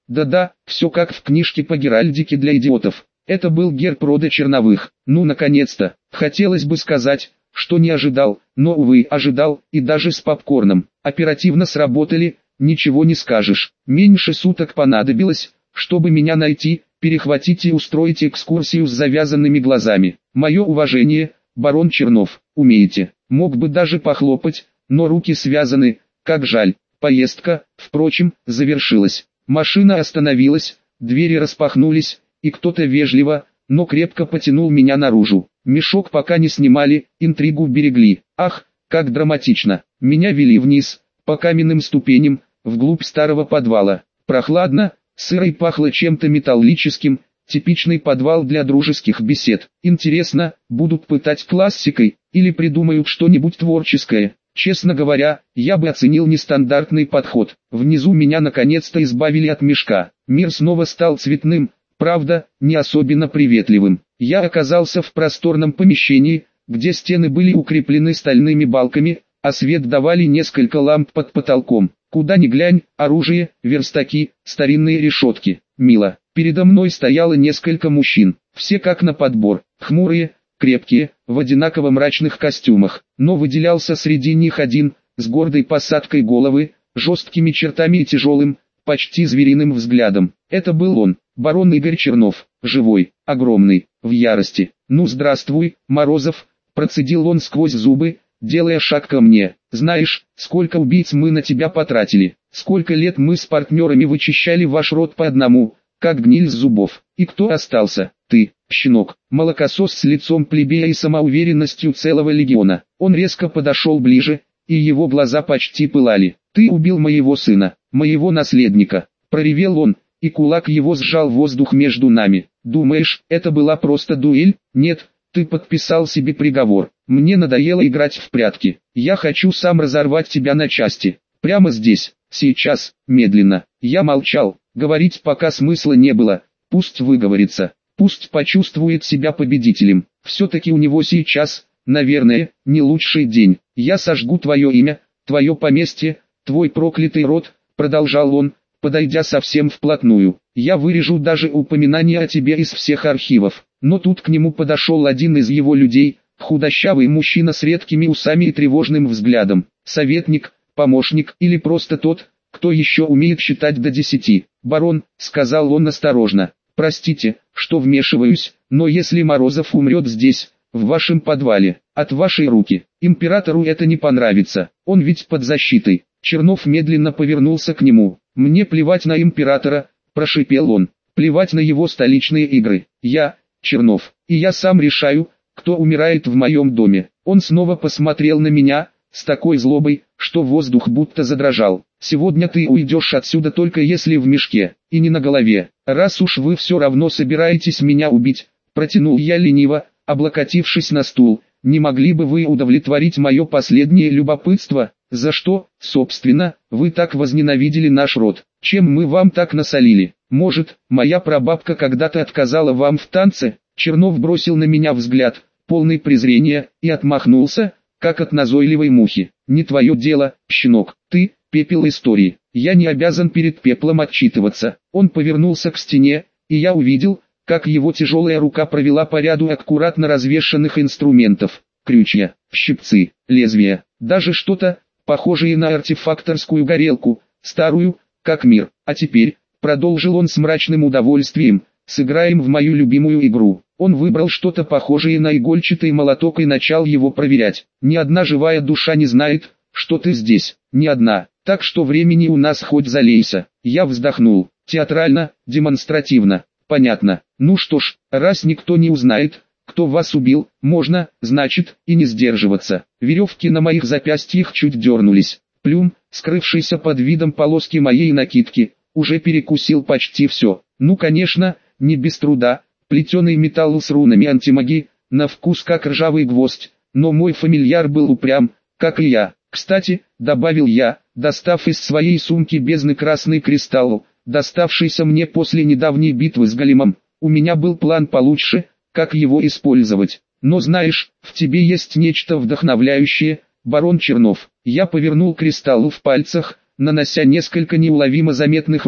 Да-да, все как в книжке по геральдике для идиотов. Это был герб рода Черновых. Ну наконец-то, хотелось бы сказать, что не ожидал, но увы ожидал, и даже с попкорном. Оперативно сработали, ничего не скажешь. Меньше суток понадобилось, чтобы меня найти, перехватить и устроить экскурсию с завязанными глазами. Мое уважение, барон Чернов, умеете. Мог бы даже похлопать, но руки связаны, как жаль. Поездка, впрочем, завершилась. Машина остановилась, двери распахнулись, и кто-то вежливо, но крепко потянул меня наружу. Мешок пока не снимали, интригу берегли. Ах, как драматично. Меня вели вниз, по каменным ступеням, вглубь старого подвала. Прохладно, сыро и пахло чем-то металлическим, типичный подвал для дружеских бесед. Интересно, будут пытать классикой, или придумают что-нибудь творческое. Честно говоря, я бы оценил нестандартный подход. Внизу меня наконец-то избавили от мешка. Мир снова стал цветным, правда, не особенно приветливым. Я оказался в просторном помещении, где стены были укреплены стальными балками, а свет давали несколько ламп под потолком. Куда ни глянь, оружие, верстаки, старинные решетки. Мило. Передо мной стояло несколько мужчин, все как на подбор, хмурые, крепкие, в одинаково мрачных костюмах, но выделялся среди них один, с гордой посадкой головы, жесткими чертами и тяжелым, почти звериным взглядом. Это был он, барон Игорь Чернов, живой, огромный, в ярости. «Ну здравствуй, Морозов», процедил он сквозь зубы, делая шаг ко мне. «Знаешь, сколько убийц мы на тебя потратили, сколько лет мы с партнерами вычищали ваш род по одному, как гниль с зубов. И кто остался? Ты, щенок, молокосос с лицом плебея и самоуверенностью целого легиона». Он резко подошел ближе, и его глаза почти пылали. «Ты убил моего сына, моего наследника», проревел он, и кулак его сжал воздух между нами. «Думаешь, это была просто дуэль? Нет, ты подписал себе приговор. Мне надоело играть в прятки. Я хочу сам разорвать тебя на части. Прямо здесь, сейчас, медленно». Я молчал, говорить пока смысла не было, пусть выговорится, пусть почувствует себя победителем. Все-таки у него сейчас, наверное, не лучший день. «Я сожгу твое имя, твое поместье, твой проклятый род», продолжал он, подойдя совсем вплотную. «Я вырежу даже упоминание о тебе из всех архивов». Но тут к нему подошел один из его людей, худощавый мужчина с редкими усами и тревожным взглядом. Советник, помощник или просто тот, кто еще умеет считать до 10. «Барон», — сказал он осторожно, — «простите, что вмешиваюсь, но если Морозов умрет здесь, в вашем подвале, от вашей руки, императору это не понравится, он ведь под защитой». Чернов медленно повернулся к нему. «Мне плевать на императора», — прошипел он, — «плевать на его столичные игры. Я, Чернов, и я сам решаю, кто умирает в моем доме». Он снова посмотрел на меня, с такой злобой, что воздух будто задрожал. «Сегодня ты уйдешь отсюда только если в мешке, и не на голове. Раз уж вы все равно собираетесь меня убить», протянул я лениво, облокотившись на стул, «не могли бы вы удовлетворить мое последнее любопытство? За что, собственно, вы так возненавидели наш род? Чем мы вам так насолили? Может, моя прабабка когда-то отказала вам в танце?» Чернов бросил на меня взгляд, полный презрения, и отмахнулся, как от назойливой мухи. «Не твое дело, щенок, ты — пепел истории. Я не обязан перед пеплом отчитываться». Он повернулся к стене, и я увидел, как его тяжелая рука провела по ряду аккуратно развешанных инструментов. Крючья, щипцы, лезвия, даже что-то, похожее на артефакторскую горелку, старую, как мир. «А теперь», — продолжил он с мрачным удовольствием, — «сыграем в мою любимую игру». Он выбрал что-то похожее на игольчатый молоток и начал его проверять. «Ни одна живая душа не знает, что ты здесь, ни одна, так что времени у нас хоть залейся». Я вздохнул, театрально, демонстративно. «Понятно. Ну что ж, раз никто не узнает, кто вас убил, можно, значит, и не сдерживаться». Веревки на моих запястьях чуть дернулись. Плюм, скрывшийся под видом полоски моей накидки, уже перекусил почти все. Ну конечно, не без труда, плетеный металл с рунами антимагии, на вкус как ржавый гвоздь, но мой фамильяр был упрям, как и я. «Кстати», — добавил я, достав из своей сумки бездны красный кристалл, доставшийся мне после недавней битвы с големом, «у меня был план получше, как его использовать. Но знаешь, в тебе есть нечто вдохновляющее, барон Чернов». Я повернул кристалл в пальцах, нанося несколько неуловимо заметных рун,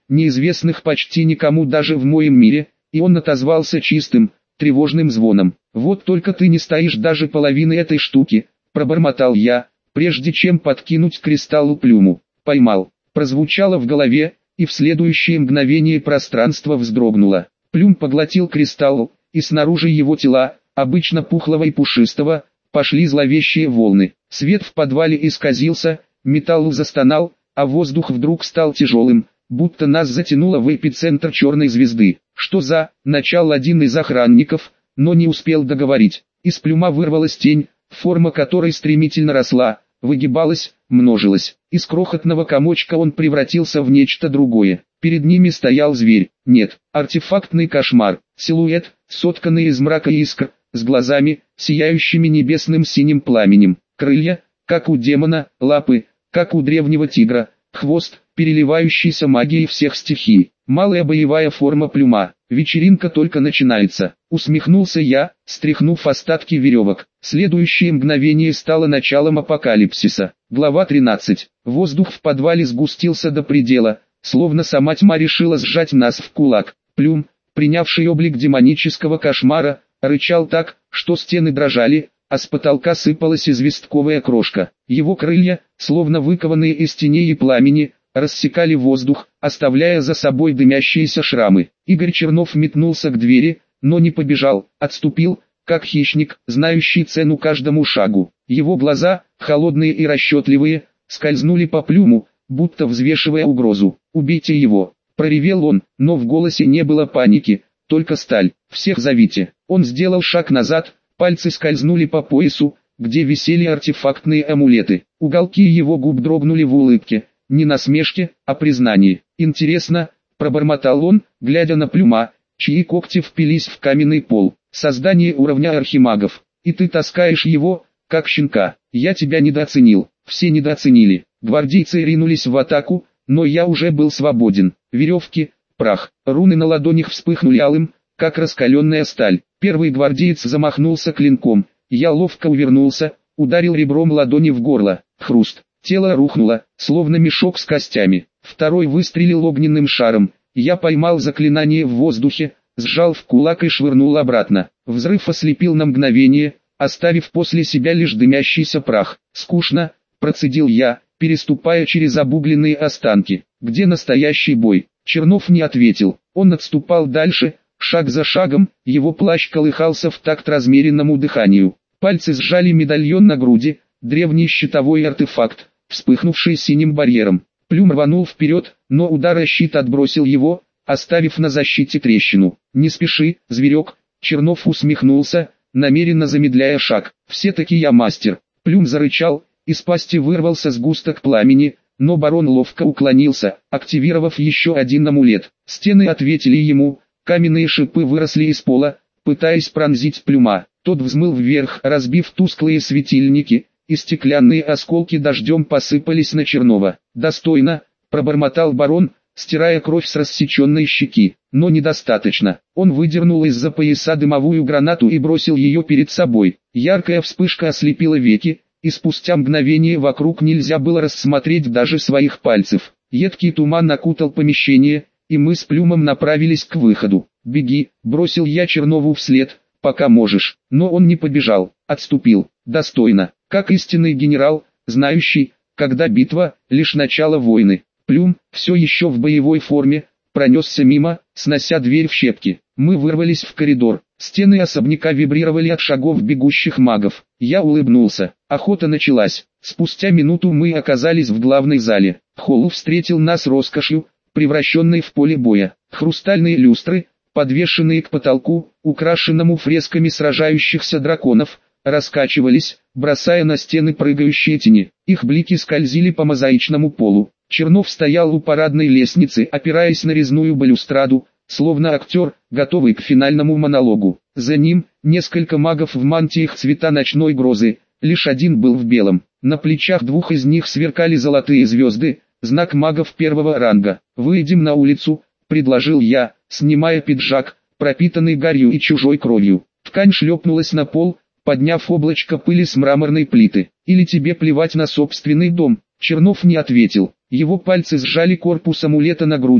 неизвестных почти никому даже в моем мире, и он отозвался чистым, тревожным звоном. «Вот только ты не стоишь даже половины этой штуки», — пробормотал я, прежде чем подкинуть к кристаллу плюму. «Поймал», — прозвучало в голове, и в следующее мгновение пространство вздрогнуло. Плюм поглотил кристалл, и снаружи его тела, обычно пухлого и пушистого, пошли зловещие волны. Свет в подвале исказился, металл застонал, а воздух вдруг стал тяжелым, будто нас затянуло в эпицентр черной звезды. «Что за?» — начал один из охранников, но не успел договорить. Из плюма вырвалась тень, форма которой стремительно росла, выгибалась, множилась. Из крохотного комочка он превратился в нечто другое. Перед ними стоял зверь. Нет, артефактный кошмар. Силуэт, сотканный из мрака и искр, с глазами, сияющими небесным синим пламенем. Крылья, как у демона, лапы, как у древнего тигра, хвост, переливающийся магией всех стихий. Малая боевая форма плюма. Вечеринка только начинается. Усмехнулся я, стряхнув остатки веревок. Следующее мгновение стало началом апокалипсиса. Глава 13. Воздух в подвале сгустился до предела, словно сама тьма решила сжать нас в кулак. Плюм, принявший облик демонического кошмара, рычал так, что стены дрожали, а с потолка сыпалась известковая крошка. Его крылья, словно выкованные из теней и пламени, рассекали воздух, оставляя за собой дымящиеся шрамы. Игорь Чернов метнулся к двери, но не побежал, отступил, как хищник, знающий цену каждому шагу. Его глаза, холодные и расчетливые, скользнули по плюму, будто взвешивая угрозу. «Убейте его!» — проревел он, но в голосе не было паники, только сталь. «Всех зовите!» Он сделал шаг назад, пальцы скользнули по поясу, где висели артефактные амулеты. Уголки его губ дрогнули в улыбке. Не насмешки, а признание. «Интересно», — пробормотал он, глядя на плюма, чьи когти впились в каменный пол. «Создание уровня архимагов. И ты таскаешь его, как щенка. Я тебя недооценил». Все недооценили. Гвардейцы ринулись в атаку, но я уже был свободен. Веревки, прах, руны на ладонях вспыхнули алым, как раскаленная сталь. Первый гвардеец замахнулся клинком. Я ловко увернулся, ударил ребром ладони в горло. Хруст. Тело рухнуло, словно мешок с костями. Второй выстрелил огненным шаром. Я поймал заклинание в воздухе, сжал в кулак и швырнул обратно. Взрыв ослепил на мгновение, оставив после себя лишь дымящийся прах. «Скучно», — процедил я, переступая через обугленные останки. «Где настоящий бой?» Чернов не ответил. Он отступал дальше, шаг за шагом, его плащ колыхался в такт размеренному дыханию. Пальцы сжали медальон на груди, древний щитовой артефакт, вспыхнувший синим барьером. Плюм рванул вперед, но удар о щит отбросил его, оставив на защите трещину. «Не спеши, зверек», — Чернов усмехнулся, намеренно замедляя шаг. «Все-таки я мастер». Плюм зарычал, из пасти вырвался сгусток пламени, но барон ловко уклонился, активировав еще один амулет. Стены ответили ему, каменные шипы выросли из пола, пытаясь пронзить Плюма. Тот взмыл вверх, разбив тусклые светильники, и стеклянные осколки дождем посыпались на Чернова. «Достойно», — пробормотал барон, стирая кровь с рассеченной щеки. «Но недостаточно». Он выдернул из-за пояса дымовую гранату и бросил ее перед собой. Яркая вспышка ослепила веки, и спустя мгновение вокруг нельзя было рассмотреть даже своих пальцев. Едкий туман окутал помещение, и мы с Плюмом направились к выходу. «Беги», — бросил я Чернову вслед, — «пока можешь». Но он не побежал, отступил. Достойно, как истинный генерал, знающий, когда битва — лишь начало войны. Плюм, все еще в боевой форме, пронесся мимо, снося дверь в щепки. Мы вырвались в коридор. Стены особняка вибрировали от шагов бегущих магов. Я улыбнулся. Охота началась. Спустя минуту мы оказались в главной зале. Холл встретил нас роскошью, превращенной в поле боя. Хрустальные люстры, подвешенные к потолку, украшенному фресками сражающихся драконов, раскачивались, бросая на стены прыгающие тени. Их блики скользили по мозаичному полу. Чернов стоял у парадной лестницы, опираясь на резную балюстраду, словно актер, готовый к финальному монологу. За ним несколько магов в мантиях цвета ночной грозы, лишь один был в белом. На плечах двух из них сверкали золотые звезды, знак магов первого ранга. «Выйдем на улицу», — предложил я, снимая пиджак, пропитанный гарью и чужой кровью. Ткань шлепнулась на пол, подняв облачко пыли с мраморной плиты. «Или тебе плевать на собственный дом?» Чернов не ответил. Его пальцы сжали корпус амулета на груди,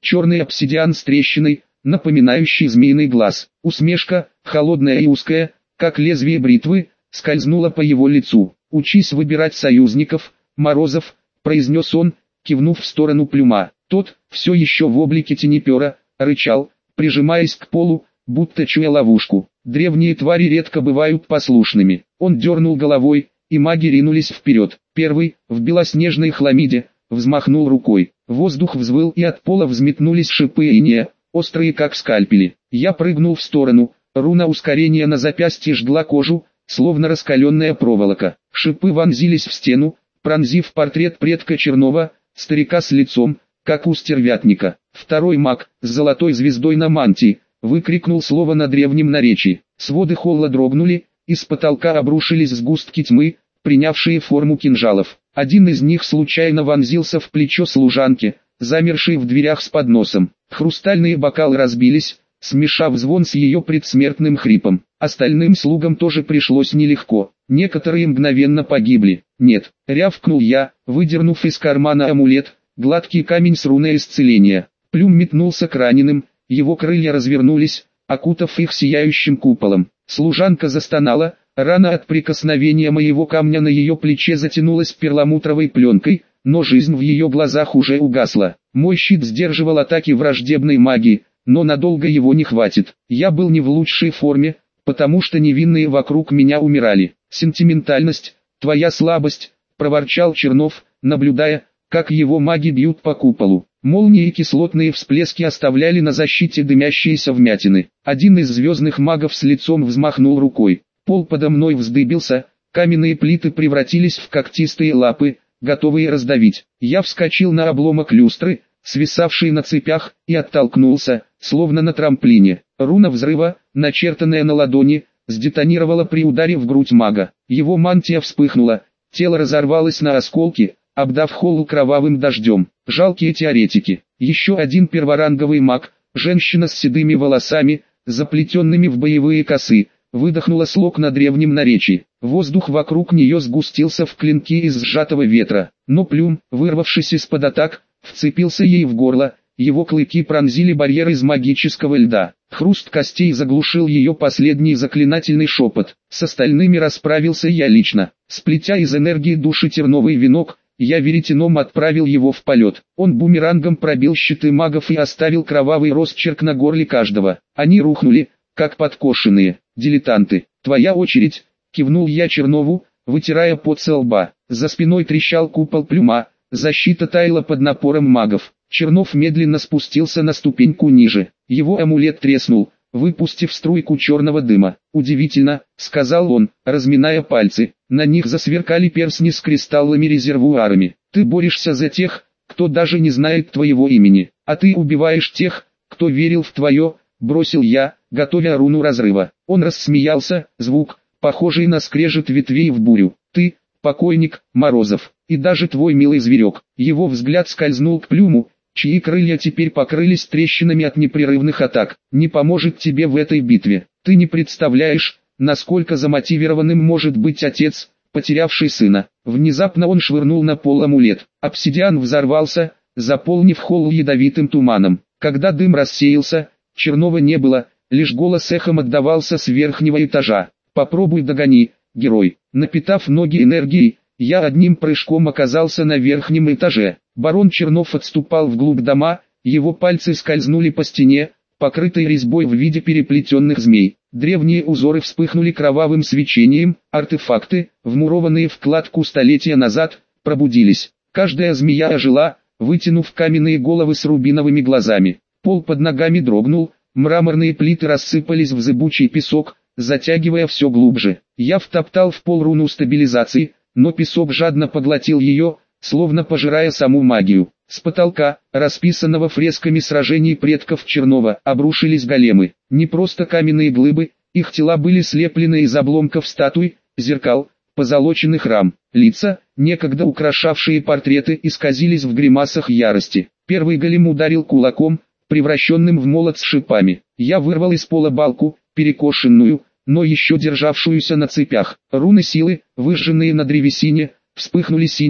черный обсидиан с трещиной, напоминающий змеиный глаз. Усмешка, холодная и узкая, как лезвие бритвы, скользнула по его лицу. «Учись выбирать союзников, Морозов», — произнес он, кивнув в сторону Плюма. Тот, все еще в облике тенепера, рычал, прижимаясь к полу, будто чуя ловушку. Древние твари редко бывают послушными. Он дернул головой, и маги ринулись вперед. Первый, в белоснежной хламиде, взмахнул рукой. Воздух взвыл, и от пола взметнулись шипы инея, острые как скальпели. Я прыгнул в сторону, руна ускорения на запястье жгла кожу, словно раскаленная проволока. Шипы вонзились в стену, пронзив портрет предка Чернова, старика с лицом, как у стервятника. Второй маг, с золотой звездой на мантии, выкрикнул слово на древнем наречии. Своды холла дрогнули, из потолка обрушились сгустки тьмы, принявшие форму кинжалов. Один из них случайно вонзился в плечо служанки, замершей в дверях с подносом. Хрустальные бокалы разбились, смешав звон с ее предсмертным хрипом. Остальным слугам тоже пришлось нелегко. Некоторые мгновенно погибли. «Нет», — рявкнул я, выдернув из кармана амулет, гладкий камень с руной исцеления. Плюм метнулся к раненым, его крылья развернулись, окутав их сияющим куполом. Служанка застонала, рана от прикосновения моего камня на ее плече затянулась перламутровой пленкой, но жизнь в ее глазах уже угасла. Мой щит сдерживал атаки враждебной магии, но надолго его не хватит. Я был не в лучшей форме, потому что невинные вокруг меня умирали. «Сентиментальность, твоя слабость», — проворчал Чернов, наблюдая, как его маги бьют по куполу. Молнии и кислотные всплески оставляли на защите дымящиеся вмятины. Один из звездных магов с лицом взмахнул рукой. Пол подо мной вздыбился, каменные плиты превратились в когтистые лапы, готовые раздавить. Я вскочил на обломок люстры, свисавший на цепях, и оттолкнулся, словно на трамплине. Руна взрыва, начертанная на ладони, сдетонировала при ударе в грудь мага. Его мантия вспыхнула, тело разорвалось на осколки, обдав холл кровавым дождем. Жалкие теоретики. Еще один перворанговый маг, женщина с седыми волосами, заплетенными в боевые косы, выдохнула слог на древнем наречии. Воздух вокруг нее сгустился в клинки из сжатого ветра. Но Плюм, вырвавшись из-под атак, вцепился ей в горло, его клыки пронзили барьер из магического льда. Хруст костей заглушил ее последний заклинательный шепот. С остальными расправился я лично. Сплетя из энергии души терновый венок, я веретеном отправил его в полет. Он бумерангом пробил щиты магов и оставил кровавый росчерк на горле каждого. Они рухнули, как подкошенные. «Дилетанты, твоя очередь», — кивнул я Чернову, вытирая пот со лба. За спиной трещал купол Плюма, защита таяла под напором магов. Чернов медленно спустился на ступеньку ниже. Его амулет треснул, выпустив струйку черного дыма. «Удивительно», — сказал он, разминая пальцы. На них засверкали перстни с кристаллами-резервуарами. «Ты борешься за тех, кто даже не знает твоего имени, а ты убиваешь тех, кто верил в твое», — бросил я, готовя руну разрыва. Он рассмеялся, звук, похожий на скрежет ветвей в бурю. «Ты, покойник, Морозов, и даже твой милый зверек». Его взгляд скользнул к Плюму, чьи крылья теперь покрылись трещинами от непрерывных атак. «Не поможет тебе в этой битве. Ты не представляешь, насколько замотивированным может быть отец, потерявший сына». Внезапно он швырнул на пол амулет. Обсидиан взорвался, заполнив холл ядовитым туманом. Когда дым рассеялся, Чернова не было, лишь голос эхом отдавался с верхнего этажа. «Попробуй догони, герой». Напитав ноги энергией, я одним прыжком оказался на верхнем этаже. Барон Чернов отступал вглубь дома, его пальцы скользнули по стене, покрытой резьбой в виде переплетенных змей. Древние узоры вспыхнули кровавым свечением, артефакты, вмурованные в кладку столетия назад, пробудились. Каждая змея ожила, вытянув каменные головы с рубиновыми глазами. Пол под ногами дрогнул, мраморные плиты рассыпались в зыбучий песок, затягивая все глубже. Я втоптал в пол руну стабилизации, но песок жадно поглотил ее, словно пожирая саму магию. С потолка, расписанного фресками сражений предков Чернова, обрушились големы. Не просто каменные глыбы, их тела были слеплены из обломков статуй, зеркал, позолоченных рам. Лица, некогда украшавшие портреты, исказились в гримасах ярости. Первый голем ударил кулаком, превращенным в молот с шипами. Я вырвал из пола балку, перекошенную, но еще державшуюся на цепях. Руны силы, выжженные на древесине, вспыхнули синим,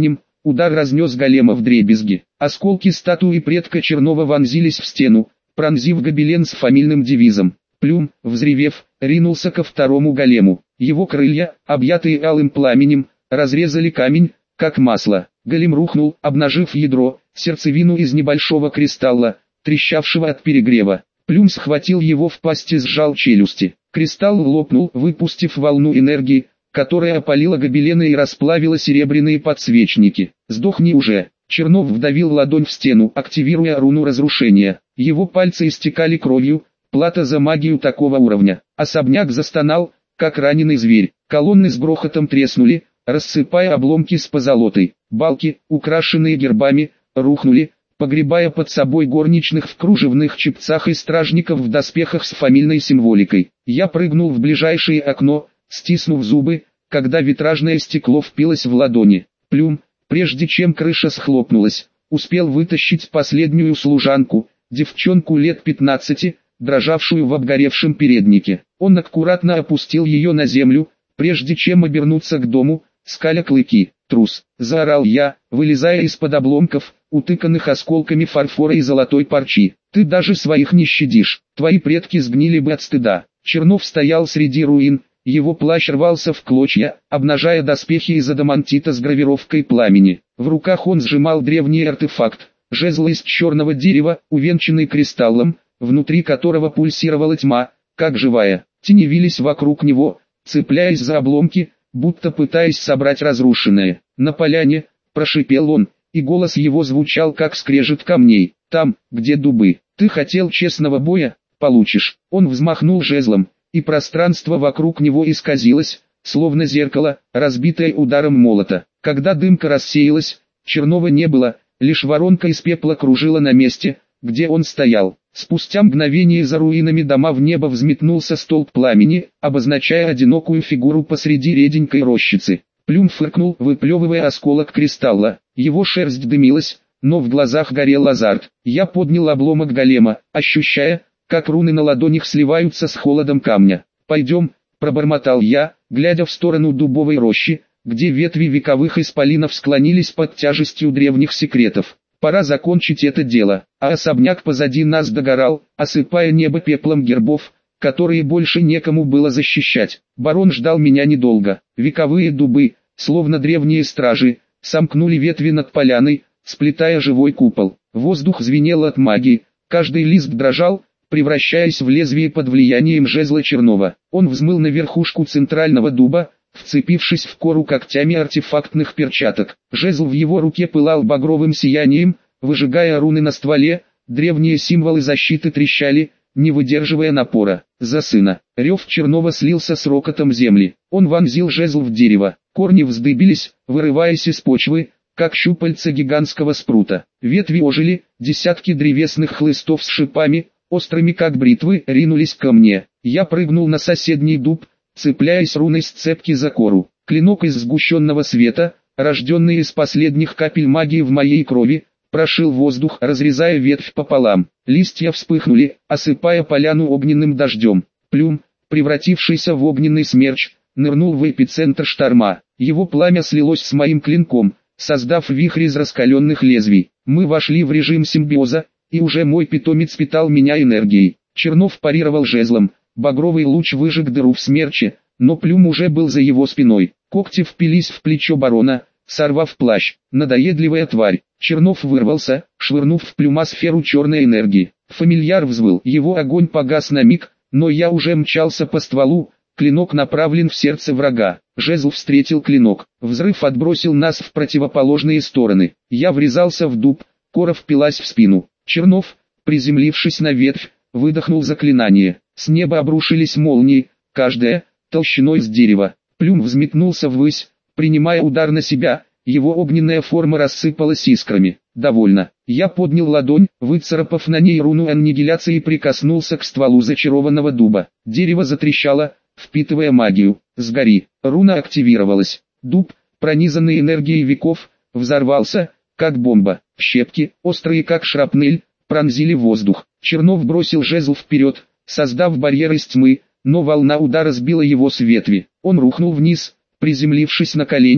Удар разнес голема вдребезги. Осколки статуи предка Чернова вонзились в стену, пронзив гобелен с фамильным девизом. Плюм, взревев, ринулся ко второму голему. Его крылья, объятые алым пламенем, разрезали камень, как масло. Голем рухнул, обнажив ядро, сердцевину из небольшого кристалла, трещавшего от перегрева. Плюм схватил его в пасть и сжал челюсти. Кристалл лопнул, выпустив волну энергии, которая опалила гобелены и расплавила серебряные подсвечники. «Сдохни уже!» Чернов вдавил ладонь в стену, активируя руну разрушения. Его пальцы истекали кровью, плата за магию такого уровня. Особняк застонал, как раненый зверь. Колонны с грохотом треснули, рассыпая обломки с позолотой. Балки, украшенные гербами, рухнули, погребая под собой горничных в кружевных чепцах и стражников в доспехах с фамильной символикой. Я прыгнул в ближайшее окно, стиснув зубы, когда витражное стекло впилось в ладони. Плюм, прежде чем крыша схлопнулась, успел вытащить последнюю служанку, девчонку лет 15, дрожавшую в обгоревшем переднике. Он аккуратно опустил ее на землю, прежде чем обернуться к дому, скаля клыки. «Трус!» – заорал я, вылезая из-под обломков, утыканных осколками фарфора и золотой парчи. «Ты даже своих не щадишь, твои предки сгнили бы от стыда». Чернов стоял среди руин, его плащ рвался в клочья, обнажая доспехи из адамантита с гравировкой пламени. В руках он сжимал древний артефакт, жезл из черного дерева, увенчанный кристаллом, внутри которого пульсировала тьма, как живая. Тени вились вокруг него, цепляясь за обломки, будто пытаясь собрать разрушенное. «На поляне», – прошипел он, и голос его звучал как скрежет камней. «Там, где дубы. Ты хотел честного боя? Получишь». Он взмахнул жезлом, и пространство вокруг него исказилось, словно зеркало, разбитое ударом молота. Когда дымка рассеялась, Чернова не было, лишь воронка из пепла кружила на месте, где он стоял. Спустя мгновение за руинами дома в небо взметнулся столб пламени, обозначая одинокую фигуру посреди реденькой рощицы. Плюм фыркнул, выплевывая осколок кристалла. Его шерсть дымилась, но в глазах горел азарт. Я поднял обломок голема, ощущая, как руны на ладонях сливаются с холодом камня. «Пойдем», – пробормотал я, глядя в сторону дубовой рощи, где ветви вековых исполинов склонились под тяжестью древних секретов. Пора закончить это дело. А особняк позади нас догорал, осыпая небо пеплом гербов, которые больше некому было защищать. Барон ждал меня недолго. Вековые дубы, словно древние стражи, сомкнули ветви над поляной, сплетая живой купол. Воздух звенел от магии, каждый лист дрожал, превращаясь в лезвие под влиянием жезла Чернова. Он взмыл на верхушку центрального дуба, вцепившись в кору когтями артефактных перчаток. Жезл в его руке пылал багровым сиянием, выжигая руны на стволе, древние символы защиты трещали, не выдерживая напора. «За сына!» Рев Чернова слился с рокотом земли. Он вонзил жезл в дерево. Корни вздыбились, вырываясь из почвы, как щупальца гигантского спрута. Ветви ожили, десятки древесных хлыстов с шипами, острыми как бритвы, ринулись ко мне. Я прыгнул на соседний дуб, цепляясь руной с цепки за кору. Клинок из сгущенного света, рожденный из последних капель магии в моей крови, прошил воздух, разрезая ветвь пополам. Листья вспыхнули, осыпая поляну огненным дождем. Плюм, превратившийся в огненный смерч, нырнул в эпицентр шторма. Его пламя слилось с моим клинком, создав вихрь из раскаленных лезвий. Мы вошли в режим симбиоза, и уже мой питомец питал меня энергией. Чернов парировал жезлом, багровый луч выжег дыру в смерче, но Плюм уже был за его спиной. Когти впились в плечо барона, сорвав плащ. Надоедливая тварь. Чернов вырвался, швырнув в Плюма сферу черной энергии. Фамильяр взвыл. Его огонь погас на миг, но я уже мчался по стволу. Клинок направлен в сердце врага. Жезл встретил клинок. Взрыв отбросил нас в противоположные стороны. Я врезался в дуб, кора впилась в спину. Чернов, приземлившись на ветвь, выдохнул заклинание. С неба обрушились молнии, каждая толщиной с дерева. Плюм взметнулся ввысь, принимая удар на себя, его огненная форма рассыпалась искрами. «Довольно». Я поднял ладонь, выцарапав на ней руну аннигиляции и прикоснулся к стволу зачарованного дуба. Дерево затрещало, впитывая магию. «Сгори». Руна активировалась. Дуб, пронизанный энергией веков, взорвался, как бомба. Щепки, острые как шрапнель, пронзили воздух. Чернов бросил жезл вперед, создав барьер из тьмы, но волна удара сбила его с ветви. Он рухнул вниз, приземлившись на колени,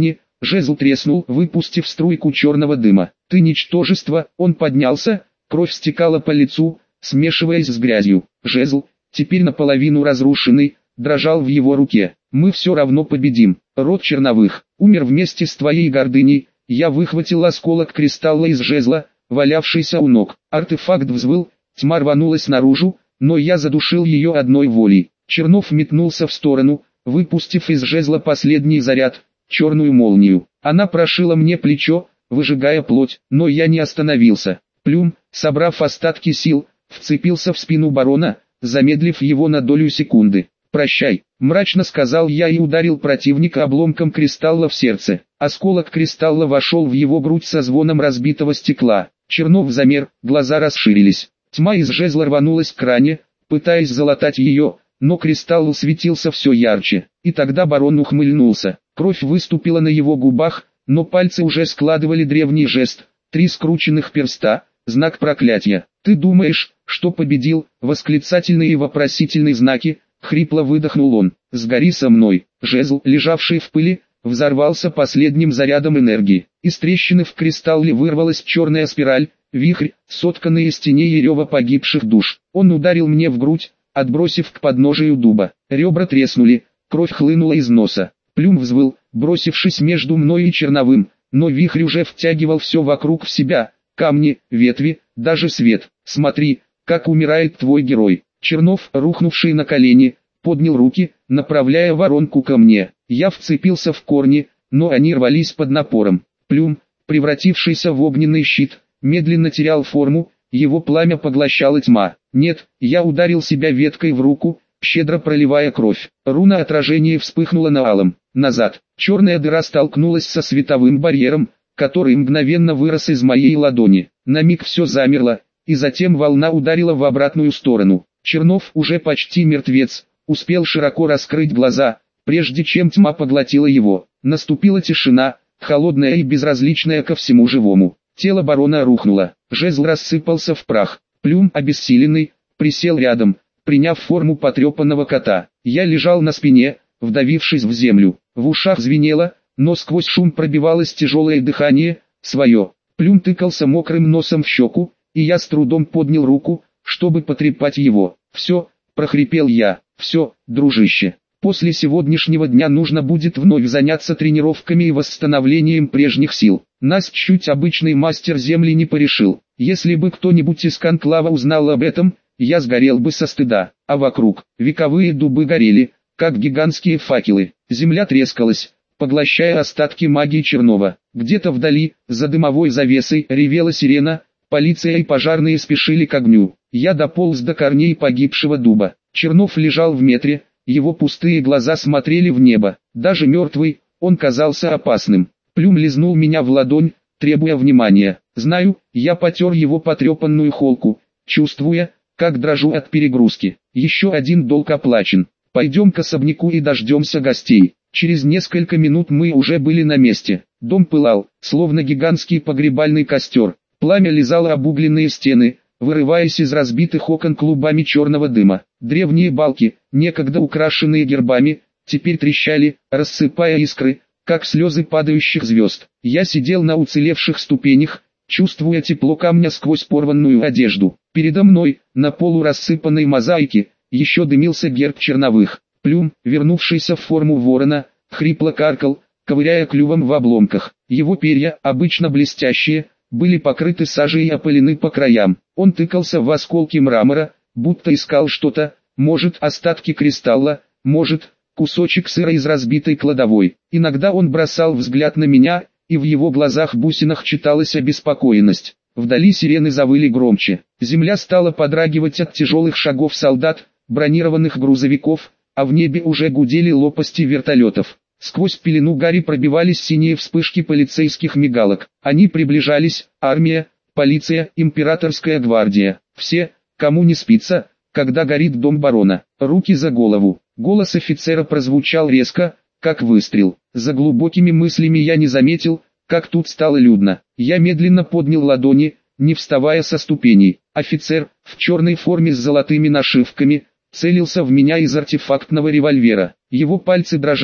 Жезл треснул, выпустив струйку черного дыма. «Ты ничтожество!» Он поднялся, кровь стекала по лицу, смешиваясь с грязью. Жезл, теперь наполовину разрушенный, дрожал в его руке. «Мы все равно победим. Род Черновых умер вместе с твоей гордыней». Я выхватил осколок кристалла из жезла, валявшийся у ног. Артефакт взвыл, тьма рванулась наружу, но я задушил ее одной волей. Чернов метнулся в сторону, выпустив из жезла последний заряд, черную молнию. Она прошила мне плечо, выжигая плоть, но я не остановился. Плюм, собрав остатки сил, вцепился в спину барона, замедлив его на долю секунды. «Прощай», — мрачно сказал я и ударил противника обломком кристалла в сердце. Осколок кристалла вошел в его грудь со звоном разбитого стекла. Чернов замер, глаза расширились. Тьма из жезла рванулась к ране, пытаясь залатать ее, но кристалл светился все ярче. И тогда барон ухмыльнулся. Кровь выступила на его губах, но пальцы уже складывали древний жест. 3 скрученных перста, знак проклятия. «Ты думаешь, что победил?» Восклицательные и вопросительные знаки. Хрипло выдохнул он. «Сгори со мной!» Жезл, лежавший в пыли, взорвался последним зарядом энергии. Из трещины в кристалле вырвалась черная спираль, вихрь, сотканный из теней и рева погибших душ. Он ударил мне в грудь, отбросив к подножию дуба. Ребра треснули, кровь хлынула из носа. Плюм взвыл, бросившись между мной и Черновым, но вихрь уже втягивал все вокруг в себя. Камни, ветви, даже свет. «Смотри, как умирает твой герой!» Чернов, рухнувший на колени, поднял руки, направляя воронку ко мне. Я вцепился в корни, но они рвались под напором. Плюм, превратившийся в огненный щит, медленно терял форму, его пламя поглощала тьма. «Нет», я ударил себя веткой в руку, щедро проливая кровь. Руна отражения вспыхнула на алом. Назад. Черная дыра столкнулась со световым барьером, который мгновенно вырос из моей ладони. На миг все замерло, и затем волна ударила в обратную сторону. Чернов, уже почти мертвец, успел широко раскрыть глаза, прежде чем тьма поглотила его. Наступила тишина, холодная и безразличная ко всему живому. Тело барона рухнуло, жезл рассыпался в прах. Плюм, обессиленный, присел рядом, приняв форму потрепанного кота. Я лежал на спине, вдавившись в землю. В ушах звенело, но сквозь шум пробивалось тяжелое дыхание, свое. Плюм тыкался мокрым носом в щеку, и я с трудом поднял руку, чтобы потрепать его. «Все», — прохрипел я, — «все, дружище. После сегодняшнего дня нужно будет вновь заняться тренировками и восстановлением прежних сил. Нас чуть обычный мастер земли не порешил. Если бы кто-нибудь из конклава узнал об этом, я сгорел бы со стыда». А вокруг, вековые дубы горели, как гигантские факелы. Земля трескалась, поглощая остатки магии Чернова. Где-то вдали, за дымовой завесой, ревела сирена. Полиция и пожарные спешили к огню. Я дополз до корней погибшего дуба. Чернов лежал в метре, его пустые глаза смотрели в небо. Даже мертвый, он казался опасным. Плюм лизнул меня в ладонь, требуя внимания. Знаю, я потер его потрепанную холку, чувствуя, как дрожу от перегрузки. Еще один долг оплачен. Пойдем к особняку и дождемся гостей. Через несколько минут мы уже были на месте. Дом пылал, словно гигантский погребальный костер. Пламя лизало обугленные стены, вырываясь из разбитых окон клубами черного дыма. Древние балки, некогда украшенные гербами, теперь трещали, рассыпая искры, как слезы падающих звезд. Я сидел на уцелевших ступенях, чувствуя тепло камня сквозь порванную одежду. Передо мной, на полу рассыпанной мозаики, еще дымился герб Черновых. Плюм, вернувшийся в форму ворона, хрипло каркал, ковыряя клювом в обломках. Его перья, обычно блестящие, были покрыты сажей и опылены по краям. Он тыкался в осколки мрамора, будто искал что-то, может остатки кристалла, может кусочек сыра из разбитой кладовой. Иногда он бросал взгляд на меня, и в его глазах-бусинах читалась обеспокоенность. Вдали сирены завыли громче. Земля стала подрагивать от тяжелых шагов солдат, бронированных грузовиков, а в небе уже гудели лопасти вертолетов. Сквозь пелену гари пробивались синие вспышки полицейских мигалок. Они приближались, армия, полиция, императорская гвардия. Все, кому не спится, когда горит дом барона. Руки за голову. Голос офицера прозвучал резко, как выстрел. За глубокими мыслями я не заметил, как тут стало людно. Я медленно поднял ладони, не вставая со ступеней. Офицер, в черной форме с золотыми нашивками, целился в меня из артефактного револьвера. Его пальцы дрожали,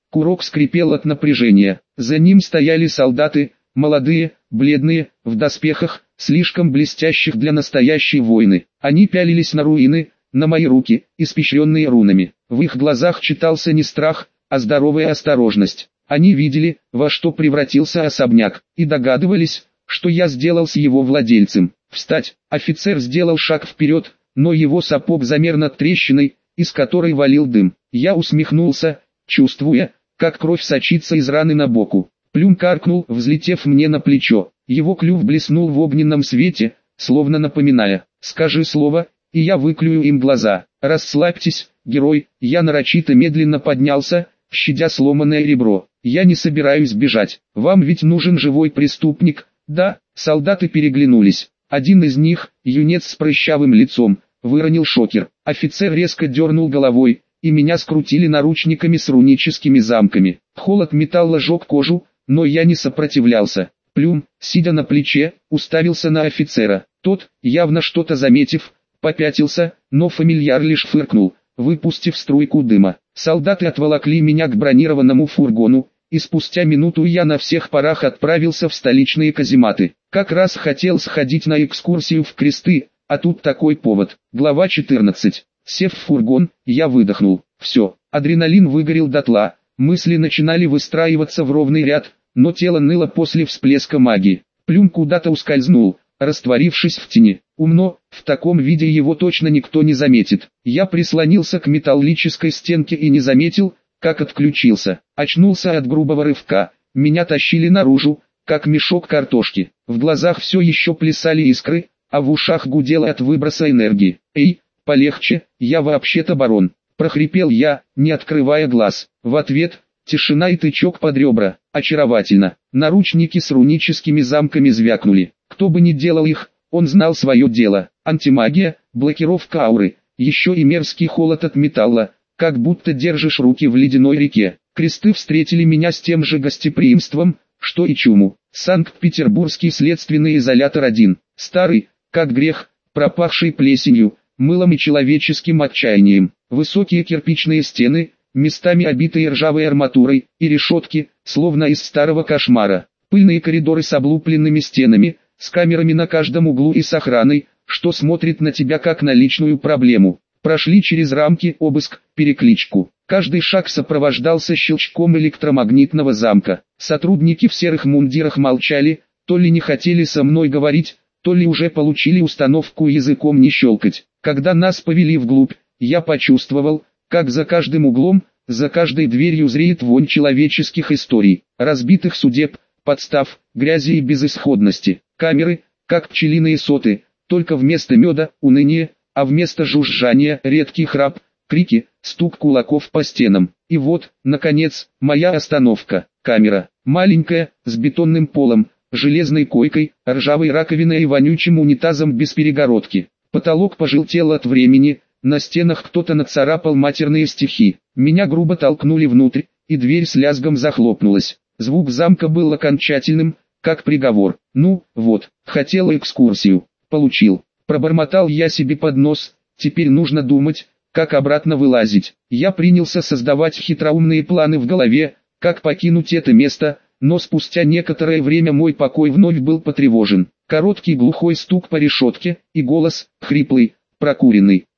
Курок скрипел от напряжения. За ним стояли солдаты, молодые, бледные, в доспехах, слишком блестящих для настоящей войны. Они пялились на руины, на мои руки, испещренные рунами. В их глазах читался не страх, а здоровая осторожность. Они видели, во что превратился особняк, и догадывались, что я сделал с его владельцем. Встать! Офицер сделал шаг вперед, но его сапог замер над трещиной, из которой валил дым. Я усмехнулся, чувствуя, как кровь сочится из раны на боку. Плюм каркнул, взлетев мне на плечо. Его клюв блеснул в огненном свете, словно напоминая: «Скажи слово, и я выклюю им глаза». «Расслабьтесь, герой». Я нарочито медленно поднялся, щадя сломанное ребро. «Я не собираюсь бежать. Вам ведь нужен живой преступник, да?» Солдаты переглянулись. Один из них, юнец с прыщавым лицом, выронил шокер. Офицер резко дернул головой, и меня скрутили наручниками с руническими замками. Холод металла жег кожу, но я не сопротивлялся. Плюм, сидя на плече, уставился на офицера. Тот, явно что-то заметив, попятился, но фамильяр лишь фыркнул, выпустив струйку дыма. Солдаты отволокли меня к бронированному фургону, и спустя минуту я на всех парах отправился в столичные казематы. Как раз хотел сходить на экскурсию в Кресты, а тут такой повод. Глава 14. Сев в фургон, я выдохнул. Все, адреналин выгорел дотла, мысли начинали выстраиваться в ровный ряд, но тело ныло после всплеска магии. Плюм куда-то ускользнул, растворившись в тени. Умно, в таком виде его точно никто не заметит. Я прислонился к металлической стенке и не заметил, как отключился. Очнулся от грубого рывка, меня тащили наружу, как мешок картошки. В глазах все еще плясали искры, а в ушах гудело от выброса энергии. «Эй, полегче, я вообще-то барон», — прохрипел я, не открывая глаз. В ответ — тишина и тычок под ребра. Очаровательно. Наручники с руническими замками звякнули. Кто бы ни делал их, он знал свое дело. Антимагия, блокировка ауры, еще и мерзкий холод от металла, как будто держишь руки в ледяной реке. Кресты встретили меня с тем же гостеприимством, что и чуму. Санкт-Петербургский следственный изолятор 1. Старый, как грех, пропахший плесенью, мылом и человеческим отчаянием. Высокие кирпичные стены, местами обитые ржавой арматурой, и решетки, словно из старого кошмара. Пыльные коридоры с облупленными стенами, с камерами на каждом углу и с охраной, что смотрит на тебя как на личную проблему. Прошли через рамки, обыск, перекличку. Каждый шаг сопровождался щелчком электромагнитного замка. Сотрудники в серых мундирах молчали, то ли не хотели со мной говорить, то ли уже получили установку языком не щелкать. Когда нас повели вглубь, я почувствовал, как за каждым углом, за каждой дверью зреет вонь человеческих историй, разбитых судеб, подстав, грязи и безысходности. Камеры, как пчелиные соты, только вместо меда — уныние, а вместо жужжания — редкий храп, крики, стук кулаков по стенам. И вот, наконец, моя остановка. Камера. Маленькая, с бетонным полом, железной койкой, ржавой раковиной и вонючим унитазом без перегородки. Потолок пожелтел от времени, на стенах кто-то нацарапал матерные стихи. Меня грубо толкнули внутрь, и дверь с лязгом захлопнулась. Звук замка был окончательным, как приговор. Ну, вот, хотел экскурсию. Получил. Пробормотал я себе под нос, теперь нужно думать, как обратно вылазить. Я принялся создавать хитроумные планы в голове, как покинуть это место, но спустя некоторое время мой покой вновь был потревожен. Короткий глухой стук по решетке, и голос, хриплый, прокуренный.